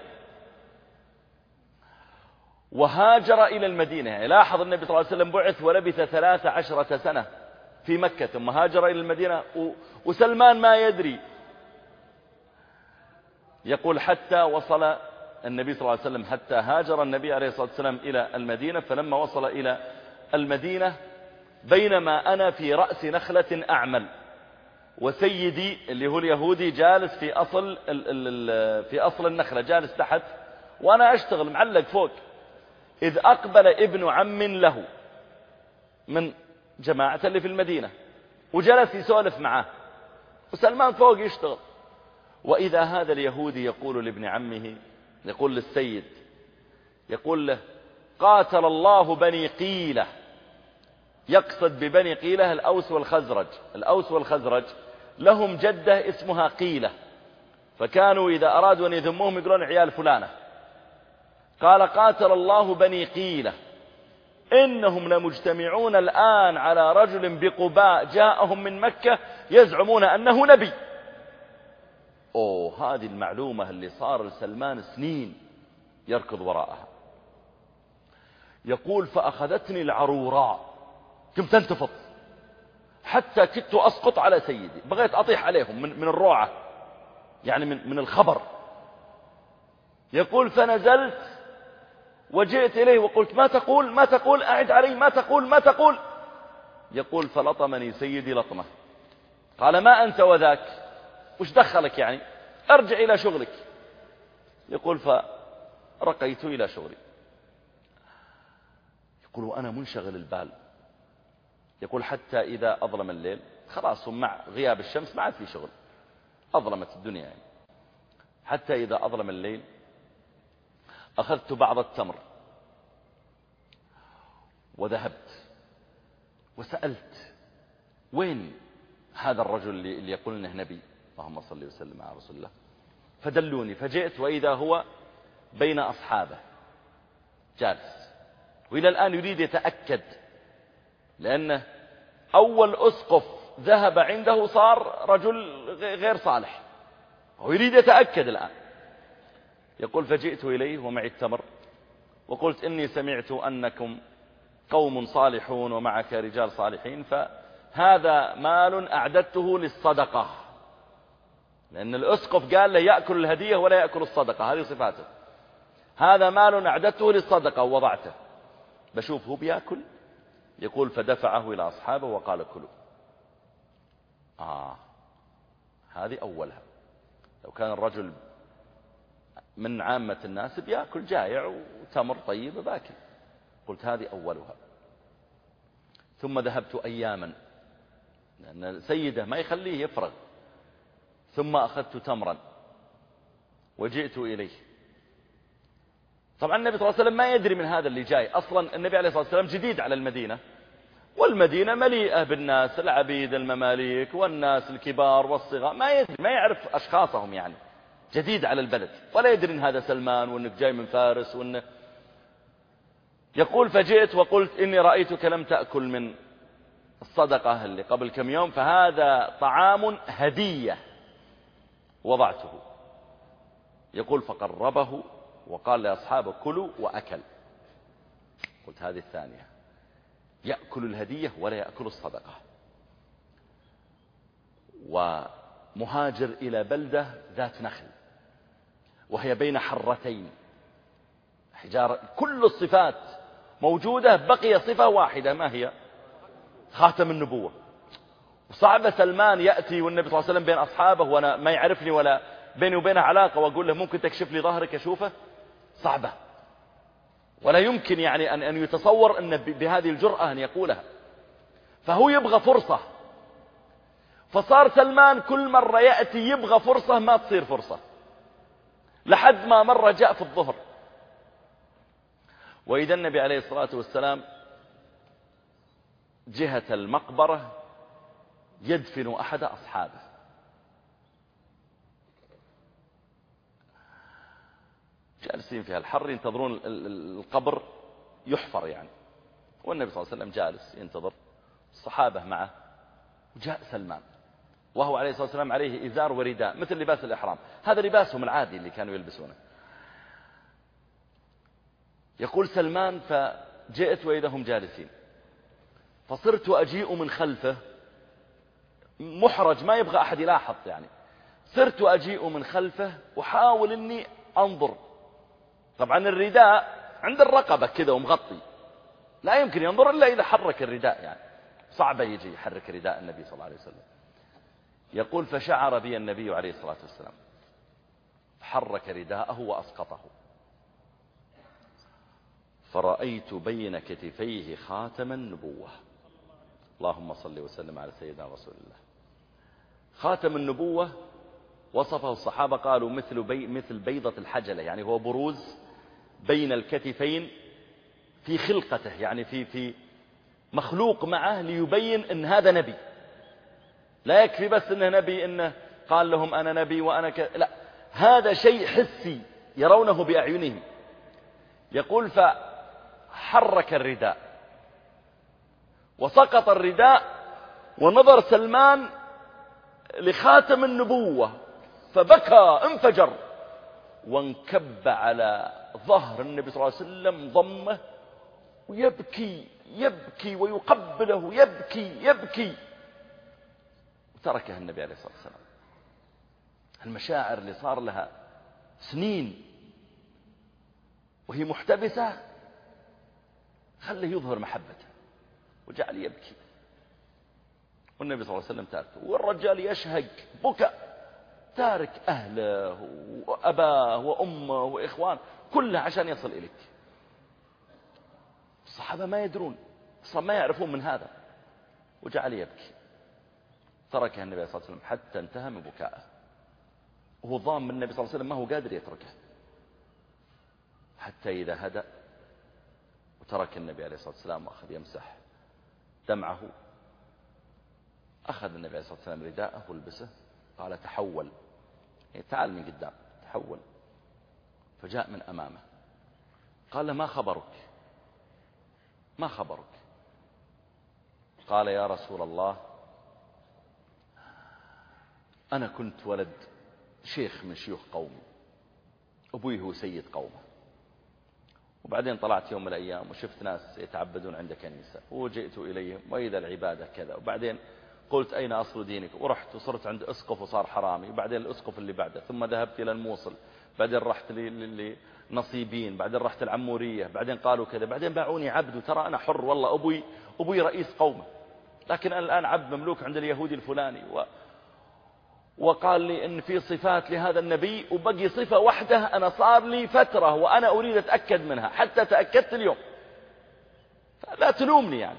Speaker 1: وهاجر إلى المدينة. يعني لاحظ النبي صلى الله عليه وسلم بعث ولبث ثلاث عشرة سنة في مكة، ثم هاجر إلى المدينة وسلمان ما يدري. يقول حتى وصل النبي صلى الله عليه وسلم، حتى هاجر النبي عليه الصلاة والسلام إلى المدينة. فلما وصل إلى المدينة بينما أنا في رأس نخلة أعمل، وسيدي اللي هو اليهودي جالس في أصل في أصل النخلة، جالس تحت وأنا أشتغل معلق فوق، إذ أقبل ابن عم له من جماعة اللي في المدينة وجلس يسولف معه، وسلمان فوق يشتغل. وإذا هذا اليهودي يقول لابن عمه، يقول للسيد، يقول له قاتل الله بني قيلة، يقصد ببني قيلة الأوس والخزرج. الأوس والخزرج لهم جدة اسمها قيلة، فكانوا إذا أرادوا أن يذموهم يقولون عيال فلانة. قال قاتل الله بني قيلة إنهم لمجتمعون الآن على رجل بقباء جاءهم من مكة يزعمون أنه نبي. أوه، هذه المعلومة اللي صار لسلمان سنين يركض وراءها. يقول فأخذتني العروراء، كنت انتفض حتى كدت أسقط على سيدي، بغيت أطيح عليهم من, من الروعة، يعني من, من الخبر. يقول فنزلت وجئت إليه وقلت ما تقول ما تقول أعد علي ما تقول ما تقول. يقول فلطمني سيدي لطمة، قال ما أنت وذاك، وش دخلك يعني، ارجع إلى شغلك. يقول فرقيت إلى شغلي. يقول وأنا منشغل البال. يقول حتى إذا أظلم الليل، خلاص مع غياب الشمس ما عاد في شغل، أظلمت الدنيا يعني. حتى إذا أظلم الليل أخذت بعض التمر وذهبت وسألت وين هذا الرجل اللي يقول إنه نبي، اللهم صل وسلم على رسول الله. فدلوني، فجئت وإذا هو بين أصحابه جالس، وإلى الآن يريد يتأكد، لأنه أول أسقف ذهب عنده صار رجل غير صالح، ويريد يتأكد الآن. يقول فجئت إليه ومعي التمر وقلت إني سمعت أنكم قوم صالحون ومعك رجال صالحين، فهذا مال أعددته للصدقة، لأن الأسقف قال له يأكل الهدية ولا يأكل الصدقة، هذه صفاته. هذا مال أعددته للصدقة ووضعته، بشوفه بيأكل. يقول فدفعه إلى أصحابه وقال كلوا. آه هذه أولها. لو كان الرجل من عامة الناس بيأكل جائع وتمر طيب باكل. قلت هذه أولها. ثم ذهبت أياما، لأن سيده ما يخليه يفرغ. ثم أخذت تمرا وجئت إليه. طبعا النبي صلى الله عليه وسلم ما يدري من هذا اللي جاي أصلا. النبي عليه الصلاة والسلام جديد على المدينة، والمدينة مليئة بالناس، العبيد المماليك والناس الكبار والصغار، ما يدري ما يعرف أشخاصهم، يعني جديد على البلد، ولا يدري إن هذا سلمان وإنك جاي من فارس وإنه. يقول فجئت وقلت إني رأيتك لم تأكل من الصدقة اللي قبل كم يوم، فهذا طعام هدية وضعته. يقول فقربه وقال لأصحابه كلوا وأكل. قلت هذه الثانية، يأكل الهدية ولا يأكل الصدقة. ومهاجر إلى بلدة ذات نخل وهي بين حرتين حجارة، كل الصفات موجودة، بقي صفة واحدة، ما هي؟ خاتم النبوة. وصعب سلمان يأتي والنبي صلى الله عليه وسلم بين أصحابه وأنا ما يعرفني ولا بيني وبينه علاقة، وأقول له ممكن تكشف لي ظهرك أشوفه؟ صعبة، ولا يمكن يعني أن أن يتصور أن بهذه الجرأة أن يقولها. فهو يبغى فرصة، فصار سلمان كل مرة يأتي يبغى فرصة ما تصير فرصة، لحد ما مرة جاء في الظهر وإذا النبي عليه الصلاة والسلام جهة المقبرة يدفن أحد أصحابه. جالسين فيها الحر ينتظرون القبر يحفر يعني، والنبي صلى الله عليه وسلم جالس ينتظر، الصحابة معه. وجاء سلمان وهو عليه الصلاة والسلام عليه إزار ورداء مثل لباس الإحرام، هذا لباسهم العادي اللي كانوا يلبسونه. يقول سلمان فجئت وإذا هم جالسين، فصرت أجيء من خلفه محرج ما يبغى أحد يلاحظ، يعني صرت أجيء من خلفه وحاول أني أنظر. طبعا الرداء عند الرقبة كذا ومغطي، لا يمكن ينظر إلا إذا حرك الرداء، يعني صعب يجي يحرك رداء النبي صلى الله عليه وسلم. يقول فشعر بي النبي عليه الصلاة والسلام، حرك رداءه وأسقطه، فرأيت بين كتفيه خاتم النبوة. اللهم صل وسلم على سيدنا رسول الله. خاتم النبوة وصفه الصحابة قالوا مثل بي مثل بيضة الحجلة، يعني هو بروز بين الكتفين في خلقته، يعني في في مخلوق معه ليبين أن هذا نبي. لا يكفي بس أنه نبي، أنه قال لهم أنا نبي وأنا ك... لا، هذا شيء حسي يرونه بأعينهم. يقول فحرك الرداء وسقط الرداء، ونظر سلمان لخاتم النبوة فبكى انفجر، وانكب على ظهر النبي صلى الله عليه وسلم ضمه ويبكي يبكي ويقبله يبكي يبكي. تركه النبي عليه الصلاة والسلام. المشاعر اللي صار لها سنين وهي محتبسة خله يظهر محبته، وجعل يبكي، والنبي صلى الله عليه وسلم تاركه. والرجال يشهق بكى، تارك أهله وأباه وأمه وإخوان كله عشان يصل إليك. الصحابة ما يدرون أصلا، ما يعرفون من هذا، وجعل يبكي. تركه النبي صلى الله عليه وسلم حتى انتهى من بكائه، وهو ضام من النبي صلى الله عليه وسلم ما هو قادر يتركه، حتى إذا هدأ وترك النبي عليه الصلاة والسلام وأخذ يمسح دمعه، أخذ النبي عليه الصلاة والسلام رداءه ولبسه، قال تحول، يعني تعال من قدام، تحول. فجاء من أمامه قال له ما خبرك ما خبرك قال يا رسول الله أنا كنت ولد شيخ من شيوخ قومي، أبوي هو سيد قومه، وبعدين طلعت يوم من الأيام وشفت ناس يتعبدون عند كنيسة وجئت إليهم وإذا العبادة كذا، وبعدين قلت أين أصل دينك، ورحت وصرت عند أسقف وصار حرامي، وبعدين الأسقف اللي بعده، ثم ذهبت إلى الموصل، بعدين رحت لنصيبين، بعدين رحت العمورية، بعدين قالوا كذا، بعدين باعوني عبد، وترى أنا حر والله، أبوي أبوي رئيس قومه، لكن أنا الآن عبد مملوك عند اليهودي الفلاني، و وقال لي إن في صفات لهذا النبي وبقي صفة واحدة أنا صار لي فترة وأنا أريد أتأكد منها، حتى تأكدت اليوم، فلا تلومني يعني.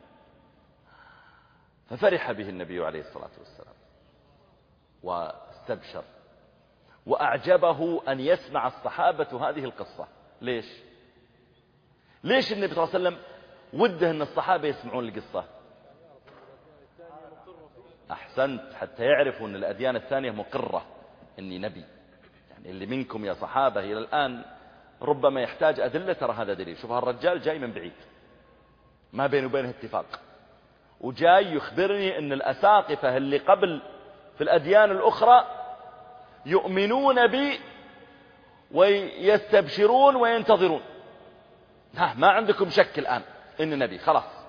Speaker 1: ففرح به النبي عليه الصلاة والسلام واستبشر، وأعجبه أن يسمع الصحابة هذه القصة. ليش؟ ليش النبي صلى الله عليه وسلم وده أن الصحابة يسمعون القصة؟ أحسنت، حتى يعرفوا أن الأديان الثانية مقرة أني نبي. يعني اللي منكم يا صحابة إلى الآن ربما يحتاج أدلة، ترى هذا دليل. شوف هالرجال جاي من بعيد ما بينه وبينه اتفاق، وجاي يخبرني أن الأساقفة اللي قبل في الأديان الأخرى يؤمنون بي ويستبشرون وينتظرون. ها ما عندكم شك الآن إن نبي، خلاص.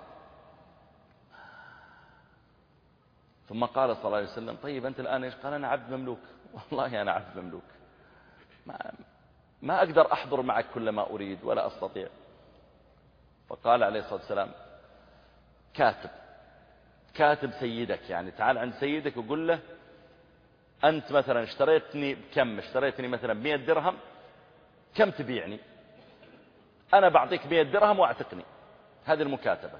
Speaker 1: ثم قال صلى الله عليه وسلم طيب أنت الآن إيش؟ قال أنا عبد مملوك، والله أنا عبد مملوك، ما, ما أقدر أحضر معك كل ما أريد ولا أستطيع. فقال عليه الصلاة والسلام كاتب كاتب سيدك، يعني تعال عند سيدك وقل له أنت مثلا اشتريتني بكم؟ اشتريتني مثلا بمئة درهم، كم تبيعني؟ أنا بعطيك مئة درهم واعتقني. هذه المكاتبة.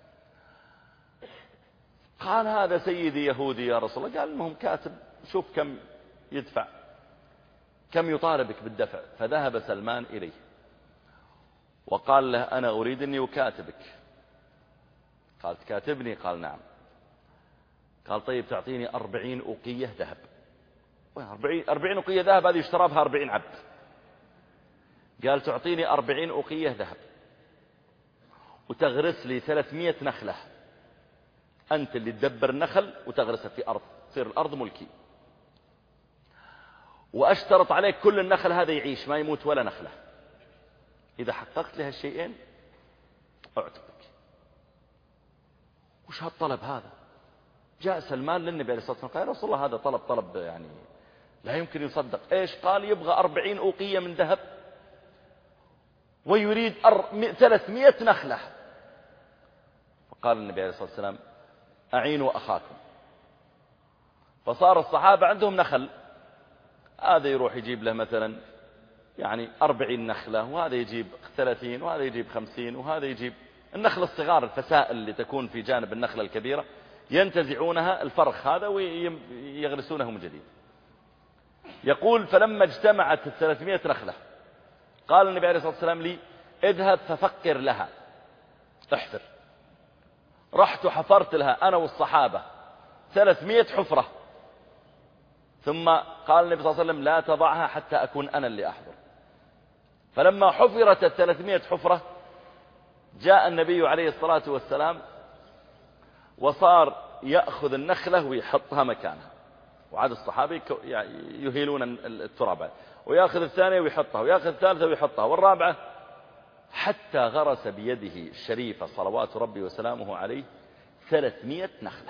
Speaker 1: قال هذا سيدي يهودي يا رسول الله. قال المهم كاتب، شوف كم يدفع، كم يطالبك بالدفع. فذهب سلمان إليه وقال له أنا أريد أني أكاتبك. قال تكاتبني؟ قال نعم. قال طيب تعطيني أربعين أوقية ذهب. أربعين أوقية ذهب هذه اشترى بها أربعين عبد. قال تعطيني أربعين أوقية ذهب وتغرس لي ثلاثمائة نخلة، أنت اللي تدبر النخل وتغرسها في أرض، تصير الأرض ملكي، وأشترط عليك كل النخل هذا يعيش ما يموت ولا نخلة. إذا حققت لها الشيئين أعتقك. وش هالطلب هذا؟ جاء سلمان للنبي عليه الصلاة والسلام قال يا رسول الله هذا طلب طلب يعني لا يمكن يصدق. إيش؟ قال يبغى أربعين أوقية من ذهب ويريد ثلاثمائة نخلة. فقال النبي عليه الصلاة والسلام أعينوا أخاكم. فصار الصحابة عندهم نخل، هذا يروح يجيب له مثلا يعني أربعين نخلة، وهذا يجيب ثلاثين، وهذا يجيب خمسين، وهذا يجيب النخل الصغار الفسائل اللي تكون في جانب النخلة الكبيرة، ينتزعونها الفرخ هذا ويغرسونه من جديد. يقول فلما اجتمعت الثلاثمائة نخلة قال النبي عليه الصلاة والسلام لي اذهب ففقر لها، احفر رحت حفرت لها أنا والصحابة ثلاثمائة حفرة، ثم قال النبي صلى الله عليه وسلم لا تضعها حتى أكون أنا اللي أحضر. فلما حفرت الثلاثمائة حفرة جاء النبي عليه الصلاة والسلام وصار يأخذ النخلة ويحطها مكانها، وعاد الصحابي يهيلون التراب، ويأخذ الثانية ويحطها، ويأخذ الثالثة ويحطها، والرابعة، حتى غرس بيده الشريفة صلوات ربي وسلامه عليه ثلاثمائة نخلة.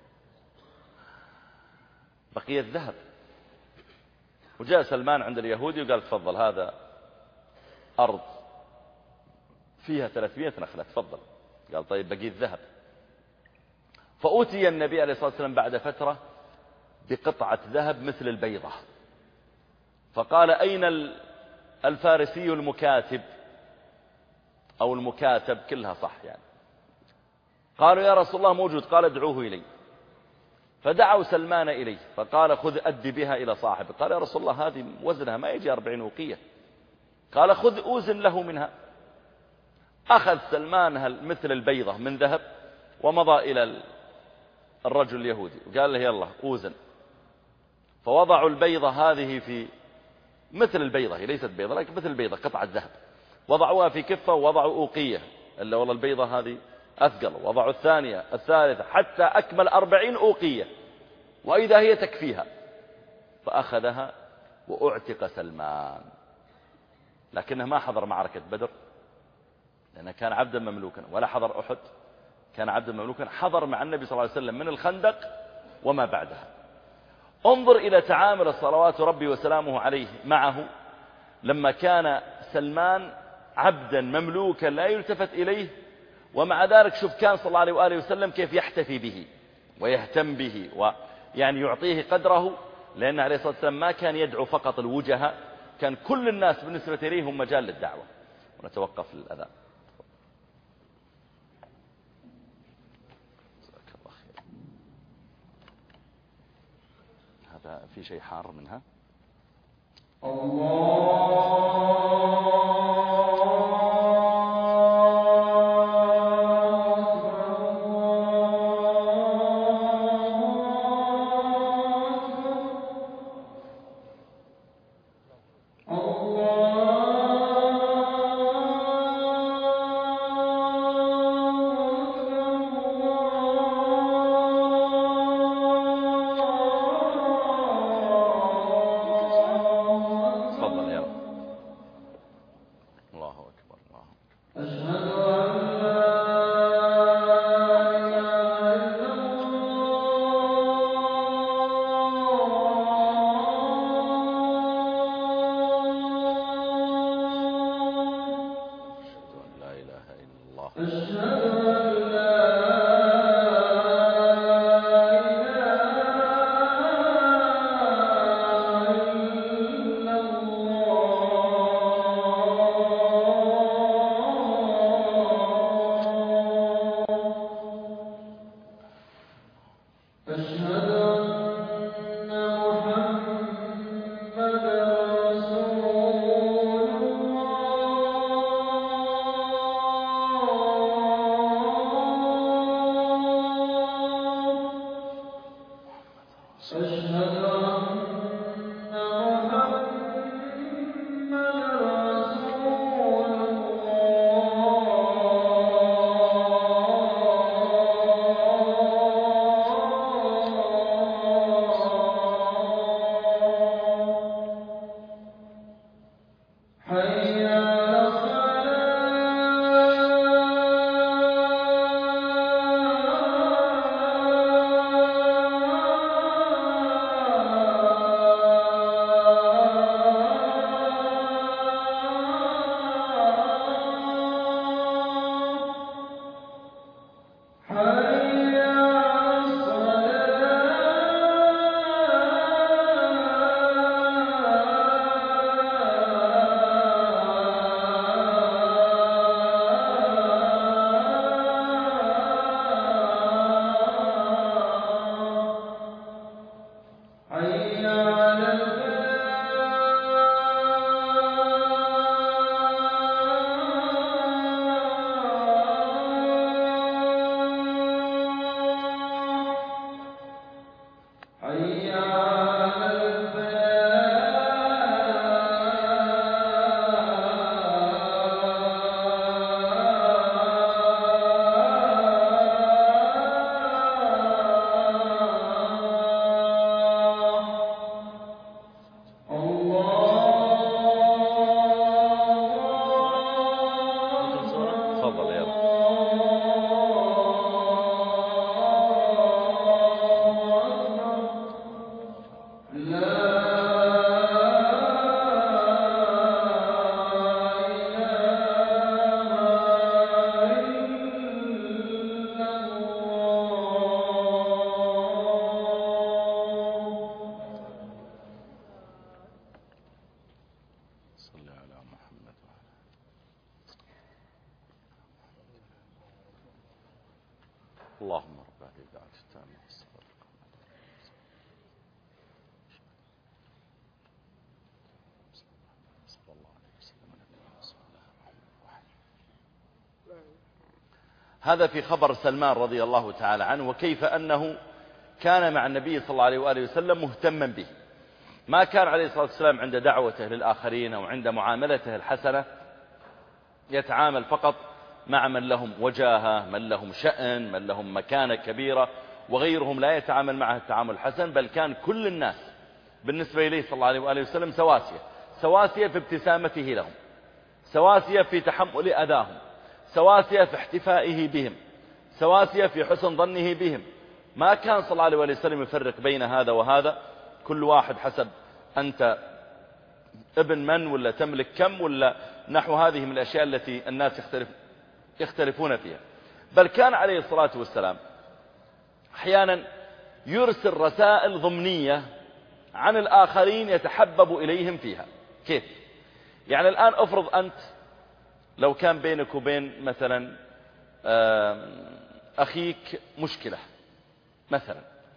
Speaker 1: بقي الذهب، وجاء سلمان عند اليهودي وقال تفضل هذا أرض فيها ثلاثمائة نخلة تفضل. قال طيب بقي الذهب. فأوتي النبي عليه الصلاة والسلام بعد فترة بقطعة ذهب مثل البيضة، فقال أين الفارسي المكاتب أو المكاتب، كلها صح يعني. قالوا يا رسول الله موجود. قال ادعوه إلي. فدعوا سلمان إليه فقال خذ أدي بها إلى صاحبه. قال يا رسول الله هذه وزنها ما يجي أربعين وقية. قال خذ أوزن له منها. أخذ سلمان مثل البيضة من ذهب ومضى إلى الرجل اليهودي وقال له يلا أوزن. فوضعوا البيضة هذه في مثل البيضة، هي ليست بيضة لكن مثل البيضة قطعة ذهب، وضعوها في كفة ووضعوا أوقية، إلا والله البيضة هذه أثقل، وضعوا الثانية الثالثة حتى أكمل أربعين أوقية، وإذا هي تكفيها. فأخذها وأعتق سلمان، لكنه ما حضر معركة بدر لأنه كان عبدا مملوكا، ولا حضر أحد، كان عبدا مملوكا. حضر مع النبي صلى الله عليه وسلم من الخندق وما بعدها. انظر إلى تعامل صلوات ربي وسلامه عليه معه لما كان سلمان عبدا مملوكا لا يلتفت إليه، ومع ذلك شوف كان صلى الله عليه وآله وسلم كيف يحتفي به ويهتم به ويعني يعطيه قدره، لأن عليه الصلاة والسلام ما كان يدعو فقط الوجهاء، كان كل الناس بالنسبة إليه هم مجال للدعوة. ونتوقف للأذان. هذا في شيء حار منها. تفضل يا رب. اللهم رب هذه الدعوة التامة والصلاة صلى الله عليه وسلم. هذا في خبر سلمان رضي الله تعالى عنه، وكيف أنه كان مع النبي صلى الله عليه وآله وسلم مهتما به. ما كان عليه الصلاة والسلام عند دعوته للآخرين أو عند معاملته الحسنة يتعامل فقط مع من لهم وجاهة، من لهم شأن، من لهم مكانة كبيرة، وغيرهم لا يتعامل معه التعامل الحسن، بل كان كل الناس بالنسبة إليه صلى الله عليه وآله وسلم سواسية، سواسية في ابتسامته لهم، سواسية في تحمل أذاهم، سواسية في احتفائه بهم، سواسية في حسن ظنه بهم. ما كان صلى الله عليه وآله وسلم يفرق بين هذا وهذا، كل واحد حسب أنت ابن من ولا تملك كم ولا نحو هذه من الأشياء التي الناس يختلف يختلفون فيها. بل كان عليه الصلاة والسلام أحيانا يرسل رسائل ضمنية عن الآخرين يتحبب إليهم فيها. كيف؟ يعني الآن أفرض أنت لو كان بينك وبين مثلا أخيك مشكلة مثلا،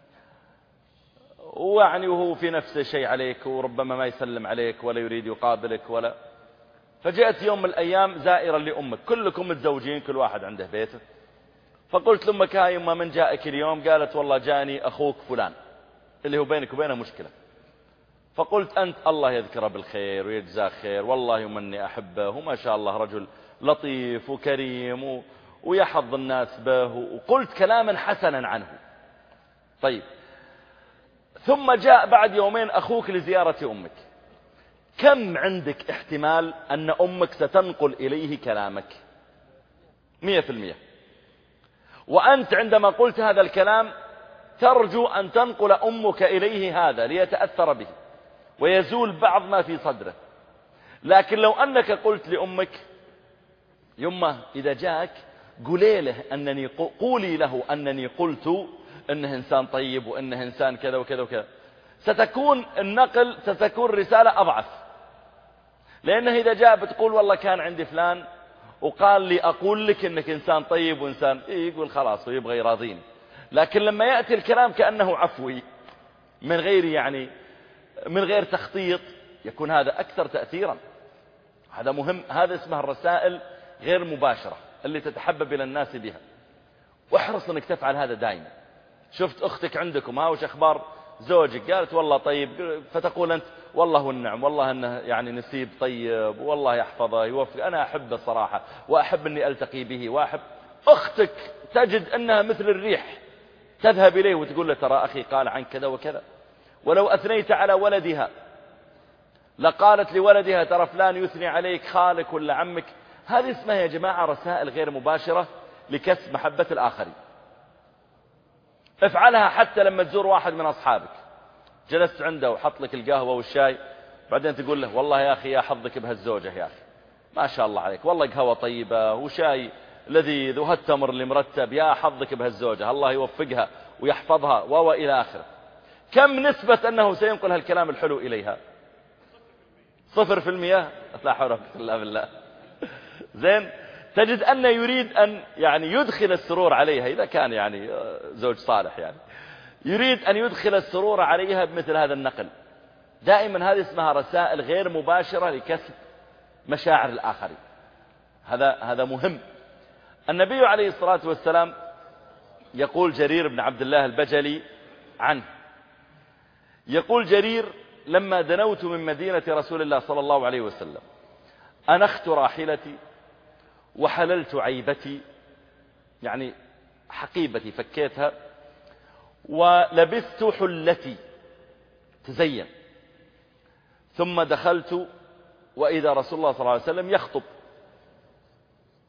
Speaker 1: ويعني وهو في نفس الشيء عليك، وربما ما يسلم عليك ولا يريد يقابلك ولا، فجاءت يوم من الأيام زائرا لأمك، كلكم متزوجين كل واحد عنده بيته، فقلت لأمك هاي يما من جاءك اليوم؟ قالت والله جاني أخوك فلان اللي هو بينك وبينه مشكلة. فقلت أنت الله يذكره بالخير ويجزاه خير، والله يمني أحبه وما شاء الله رجل لطيف وكريم و... ويحظ الناس به، وقلت كلاما حسنا عنه. طيب، ثم جاء بعد يومين أخوك لزيارة أمك، كم عندك احتمال أن أمك ستنقل إليه كلامك؟ مية في المية. وأنت عندما قلت هذا الكلام ترجو أن تنقل أمك إليه هذا ليتأثر به ويزول بعض ما في صدره. لكن لو أنك قلت لأمك يمه إذا جاءك قولي له أنني قولي له أنني قلت إنه إنسان طيب وإنه إنسان كذا وكذا وكذا، ستكون النقل ستكون رسالة أضعف. لأنه إذا جاء بتقول والله كان عندي فلان وقال لي أقول لك إنك إنسان طيب وإنسان إيه، يقول خلاص ويبغى يراضيني. لكن لما يأتي الكلام كأنه عفوي من غير يعني من غير تخطيط، يكون هذا أكثر تأثيرا. هذا مهم، هذا اسمها الرسائل غير مباشرة اللي تتحبب إلى الناس بها، واحرص أنك تفعل هذا دائما. شفت أختك عندكم ها وش أخبار زوجك؟ قالت والله طيب، فتقول أنت والله والنعم، والله أنه يعني نسيب طيب، والله يحفظه يوفق، أنا أحبه صراحة وأحب أني ألتقي به وأحب. أختك تجد أنها مثل الريح تذهب إليه وتقول له ترى أخي قال عن كذا وكذا. ولو أثنيت على ولدها لقالت لولدها ترى فلان يثني عليك خالك ولا عمك. هذه اسمها يا جماعة رسائل غير مباشرة لكسب محبة الآخرين. افعلها حتى لما تزور واحد من أصحابك، جلست عنده وحط لك القهوة والشاي، بعدين تقول له والله يا أخي يا حظك بهالزوجة يا أخي، ما شاء الله عليك، والله قهوة طيبة وشاي لذيذ وهالتمر اللي مرتب، يا حظك بهالزوجة، الله يوفقها ويحفظها و إلى آخره. كم نسبة أنه سينقل هالكلام الحلو إليها؟ صفر في المية. لا حول ولا قوة إلا بالله. زين، تجد أنه يريد أن يعني يدخل السرور عليها، إذا كان يعني زوج صالح يعني يريد أن يدخل السرور عليها بمثل هذا النقل. دائما هذه اسمها رسائل غير مباشرة لكسب مشاعر الآخرين. هذا هذا مهم. النبي عليه الصلاة والسلام يقول جرير بن عبد الله البجلي عنه، يقول جرير لما دنوت من مدينة رسول الله صلى الله عليه وسلم أنخت راحلتي وحللت عيبتي، يعني حقيبتي فكيتها، ولبست حلتي تزين، ثم دخلت وإذا رسول الله صلى الله عليه وسلم يخطب.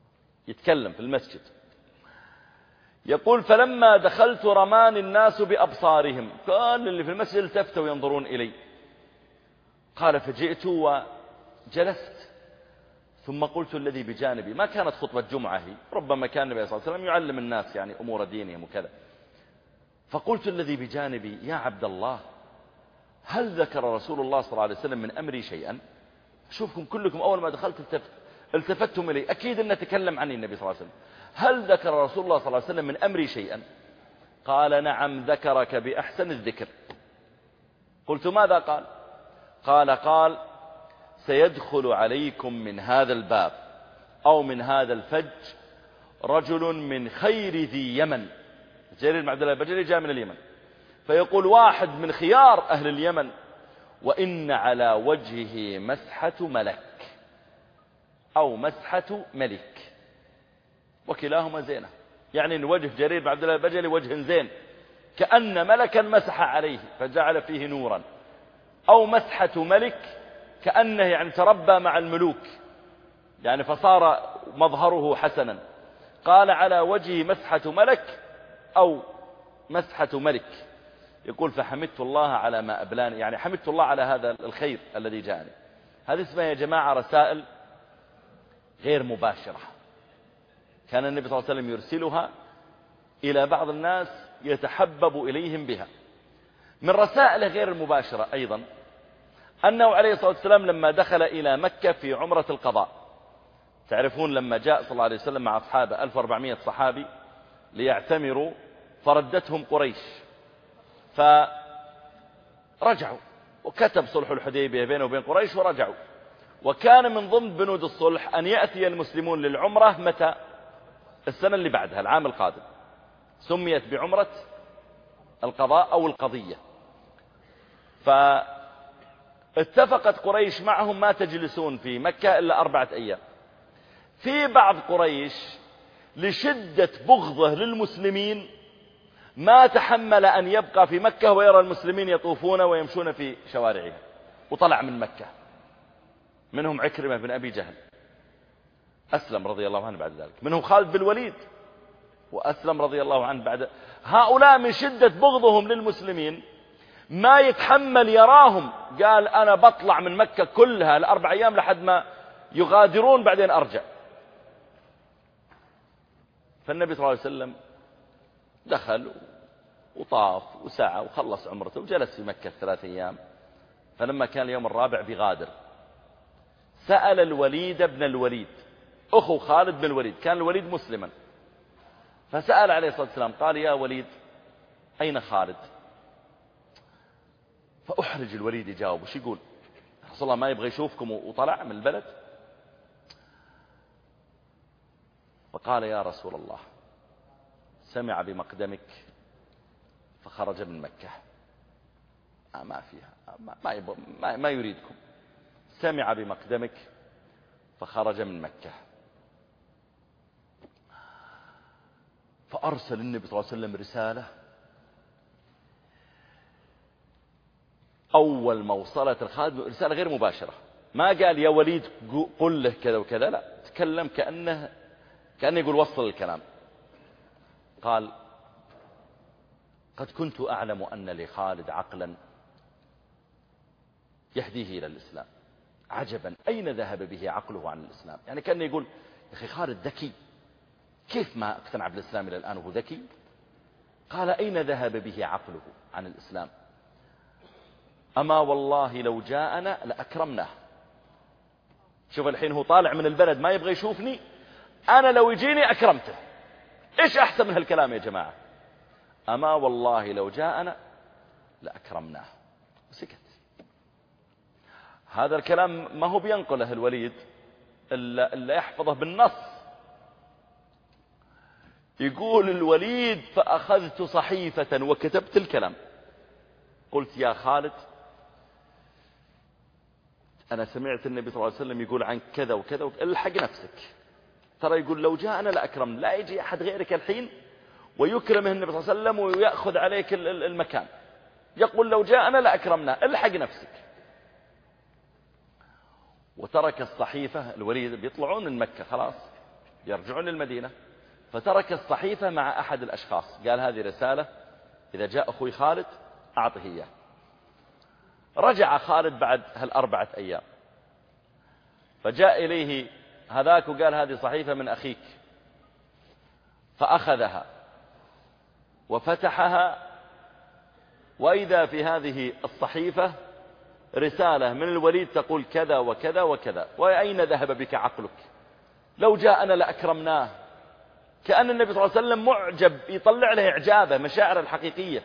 Speaker 1: يتكلم في المسجد. يقول فلما دخلت رماني الناس بأبصارهم، كل اللي في المسجد التفتوا ينظرون إلي. قال فجئت وجلست ثم قلت الذي بجانبي، ما كانت خطبة جمعة هي، ربما كان النبي صلى الله عليه وسلم يعلم الناس يعني أمور دينهم وكذا. فقلت الذي بجانبي يا عبد الله هل ذكر رسول الله صلى الله عليه وسلم من أمري شيئا؟ شوفكم كلكم أول ما دخلت التفت التفتم إلي، أكيد أن نتكلم عني النبي صلى الله عليه وسلم. هل ذكر رسول الله صلى الله عليه وسلم من أمري شيئا؟ قال نعم ذكرك بأحسن الذكر. قلت ماذا قال؟ قال قال سيدخل عليكم من هذا الباب أو من هذا الفج رجل من خير ذي يمن. جرير بن عبد الله البجلي جاء من اليمن، فيقول واحد من خيار أهل اليمن وإن على وجهه مسحة ملك أو مسحة ملك، وكلاهما زينة، يعني أن وجه جرير بن عبد الله البجلي وجه زين كأن ملكا مسح عليه فجعل فيه نورا، أو مسحة ملك كأنه يعني تربى مع الملوك يعني فصار مظهره حسنا. قال على وجهه مسحة ملك أو مسحة ملك. يقول فحمدت الله على ما أبلاني، يعني حمدت الله على هذا الخير الذي جاءني. هذه اسمها يا جماعة رسائل غير مباشرة، كان النبي صلى الله عليه وسلم يرسلها إلى بعض الناس يتحبب إليهم بها. من رسائله غير المباشرة أيضا أنه عليه الصلاة والسلام لما دخل إلى مكة في عمرة القضاء، تعرفون لما جاء صلى الله عليه وسلم مع أصحابه ألف وأربعمائة صحابي ليعتمروا فردتهم قريش، فرجعوا وكتب صلح الحديبية بينه وبين قريش ورجعوا. وكان من ضمن بنود الصلح أن يأتي المسلمون للعمرة متى؟ السنة اللي بعدها، العام القادم، سميت بعمرة القضاء أو القضية. فاتفقت قريش معهم ما تجلسون في مكة إلا أربعة أيام. في بعض قريش لشدة بغضه للمسلمين ما تحمل أن يبقى في مكة ويرى المسلمين يطوفون ويمشون في شوارعها، وطلع من مكة. منهم عكرمة بن أبي جهل أسلم رضي الله عنه بعد ذلك، منهم خالد بن الوليد وأسلم رضي الله عنه بعد. هؤلاء من شدة بغضهم للمسلمين ما يتحمل يراهم، قال أنا بطلع من مكة كلها الأربع أيام لحد ما يغادرون بعدين أرجع. فالنبي صلى الله عليه وسلم دخل وطاف وسعى وخلص عمرته وجلس في مكة ثلاث أيام. فلما كان اليوم الرابع بغادر سأل الوليد بن الوليد أخو خالد بن الوليد، كان الوليد مسلما، فسأل عليه الصلاة والسلام قال يا وليد أين خالد؟ فأحرج الوليد يجاوب، وش يقول؟ رسول الله ما يبغى يشوفكم وطلع من البلد؟ فقال يا رسول الله سمع بمقدمك فخرج من مكة. آه ما فيها ما, ما, ما, ما يريدكم. سمع بمقدمك فخرج من مكة. فأرسل النبي صلى الله عليه وسلم رسالة، أول ما وصلت الخادم رسالة غير مباشرة، ما قال يا وليد قل له كذا وكذا، لا، تكلم كأنه كأنه يقول وصل الكلام. قال قد كنت أعلم أن لخالد عقلا يهديه إلى الإسلام، عجبا أين ذهب به عقله عن الإسلام؟ يعني كأنه يقول يا أخي خالد ذكي، كيف ما اقتنع بالإسلام إلى الآن وهو ذكي؟ قال أين ذهب به عقله عن الإسلام؟ أما والله لو جاءنا لأكرمناه. شوف الحين هو طالع من البلد ما يبغى يشوفني، أنا لو يجيني أكرمته. إيش أحسن من هالكلام يا جماعة؟ أما والله لو جاءنا لأكرمناه. سكت. هذا الكلام ما هو بينقله الوليد إلا, إلا يحفظه بالنص. يقول الوليد فأخذت صحيفة وكتبت الكلام، قلت يا خالد أنا سمعت النبي صلى الله عليه وسلم يقول عن كذا وكذا، الحق نفسك، ترى يقول لو جاءنا لأكرم، لا يجي أحد غيرك الحين ويكرمه النبي صلى الله عليه وسلم ويأخذ عليك المكان، يقول لو جاءنا لأكرمنا، الحق نفسك. وترك الصحيفة. الوليد بيطلعون من مكة خلاص، يرجعون للمدينة، فترك الصحيفة مع أحد الأشخاص، قال هذه رسالة إذا جاء أخوي خالد أعطه إياه. رجع خالد بعد هالأربعة أيام، فجاء إليه هذاك وقال هذه صحيفة من أخيك، فأخذها وفتحها، وإذا في هذه الصحيفة رسالة من الوليد تقول كذا وكذا وكذا، وأين ذهب بك عقلك؟ لو جاءنا لأكرمناه. كأن النبي صلى الله عليه وسلم معجب، يطلع له إعجابه، مشاعر الحقيقية.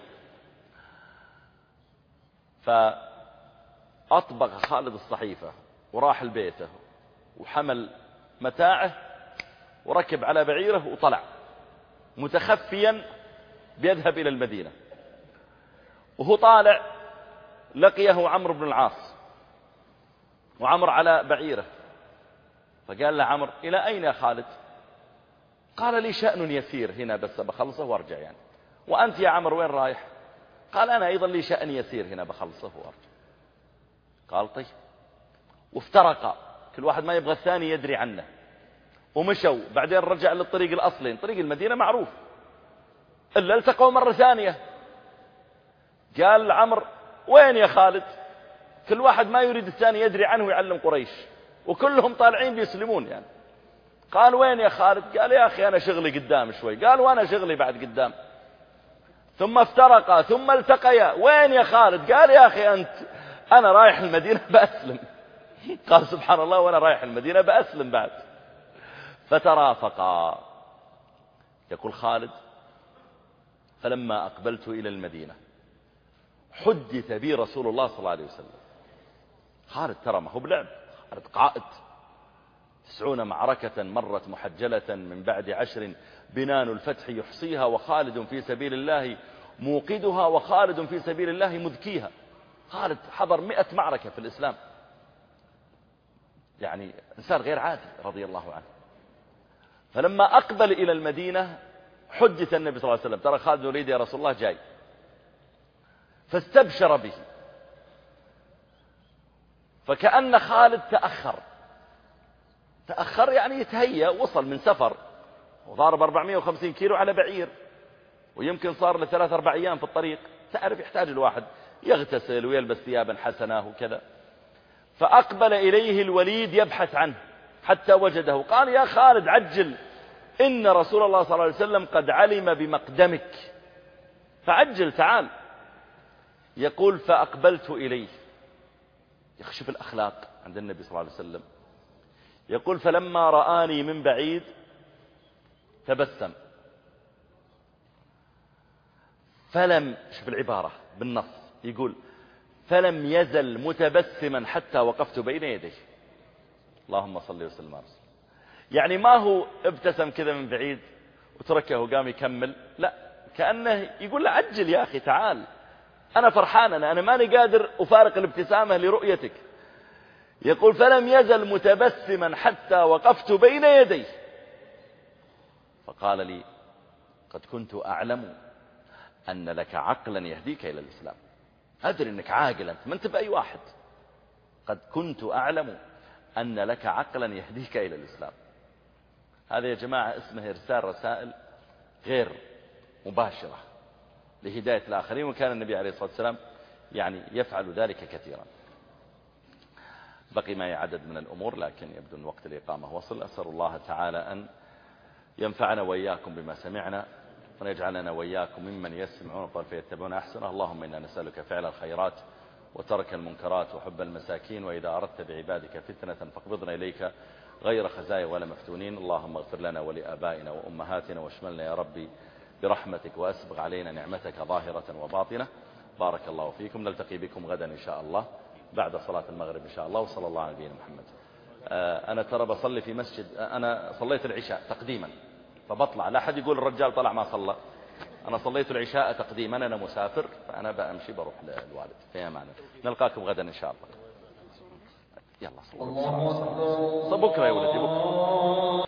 Speaker 1: فأطبق خالد الصحيفة وراح لبيته وحمل متاعه وركب على بعيره وطلع متخفيا بيذهب إلى المدينة. وهو طالع لقيه عمرو بن العاص، وعمر على بعيره، فقال له عمرو إلى أين يا خالد؟ قال لي شأن يسير هنا بس بخلصه وارجع يعني. وأنت يا عمرو وين رايح؟ قال أنا أيضا لي شأن يسير هنا بخلصه وارجع. قال طيب. وافترقا، كل واحد ما يبغى الثاني يدري عنه، ومشوا. بعدين رجع للطريق الأصلي، طريق المدينة معروف، إلا التقوا مرة ثانية. قال عمرو وين يا خالد؟ كل واحد ما يريد الثاني يدري عنه ويعلم قريش، وكلهم طالعين بيسلمون يعني. قال وين يا خالد؟ قال يا أخي أنا شغلي قدام شوي. قال وأنا شغلي بعد قدام. ثم افترقا ثم التقيا. وين يا خالد؟ قال يا أخي أنت أنا رايح المدينة بأسلم. قال سبحان الله، وأنا رايح المدينة بأسلم بعد. فترافقا. يقول خالد فلما أقبلت إلى المدينة حدث بي رسول الله صلى الله عليه وسلم. خالد ترى ما هو بلعب، خالد قائد. تسعون معركة مرت محجلة من بعد عشر بنان الفتح يحصيها، وخالد في سبيل الله موقدها، وخالد في سبيل الله مذكيها. خالد حضر مئة معركة في الإسلام، يعني إنسان غير عادي رضي الله عنه. فلما أقبل إلى المدينة حدث النبي صلى الله عليه وسلم ترى خالد يريد يا رسول الله جاي، فاستبشر به. فكأن خالد تأخر تأخر يعني يتهيأ، وصل من سفر وضارب أربعمائة وخمسين كيلو على بعير، ويمكن صار لثلاث أربع أيام في الطريق. تعرف يحتاج الواحد يغتسل ويلبس ثيابا حسنة وكذا. فأقبل إليه الوليد يبحث عنه حتى وجده. قال يا خالد عجل، إن رسول الله صلى الله عليه وسلم قد علم بمقدمك، فعجل تعال. يقول فأقبلت إليه. يخشف الأخلاق عند النبي صلى الله عليه وسلم. يقول فلما رآني من بعيد تبسم، فلم، شوف العبارة بالنص، يقول فلم يزل متبسما حتى وقفت بين يديه. اللهم صل وسلم على رسول الله. يعني ما هو ابتسم كذا من بعيد وتركه وقام يكمل، لا، كأنه يقول له عجل يا أخي تعال، أنا فرحان، أنا, أنا ماني قادر أفارق الابتسامة لرؤيتك. يقول فلم يزل متبسما حتى وقفت بين يديه. فقال لي قد كنت أعلم أن لك عقلا يهديك إلى الإسلام. أدري أنك عاقل أنت، ما أنت بأي واحد. قد كنت أعلم أن لك عقلا يهديك إلى الإسلام. هذا يا جماعة اسمه إرسال رسائل غير مباشرة لهداية الآخرين، وكان النبي عليه الصلاة والسلام يعني يفعل ذلك كثيرا. بقي معي عدد من الأمور لكن يبدو أن وقت الإقامة وصل. أسأل الله تعالى أن ينفعنا وإياكم بما سمعنا، ونجعلنا وإياكم ممن يسمعون القول فيتبعون أحسنه. اللهم إنا نسألك فعل الخيرات وترك المنكرات وحب المساكين، وإذا أردت بعبادك فتنة فاقبضنا إليك غير خزايا ولا مفتونين. اللهم اغفر لنا ولآبائنا وأمهاتنا واشملنا يا ربي برحمتك، وأسبغ علينا نعمتك ظاهرة وباطنة. بارك الله فيكم. نلتقي بكم غدا إن شاء الله بعد صلاة المغرب إن شاء الله. وصلى الله على نبينا محمد. أنا ترى بصلي في مسجد، أنا صليت العشاء تقديما فبطلع، لا أحد يقول الرجال طلع ما صلى. أنا صليت العشاء تقديما، أنا مسافر فأنا بأمشي بروح للوالد في أمانة. نلقاكم غدا إن شاء الله. يلا صلوا بكرة يا ولدي بكرة.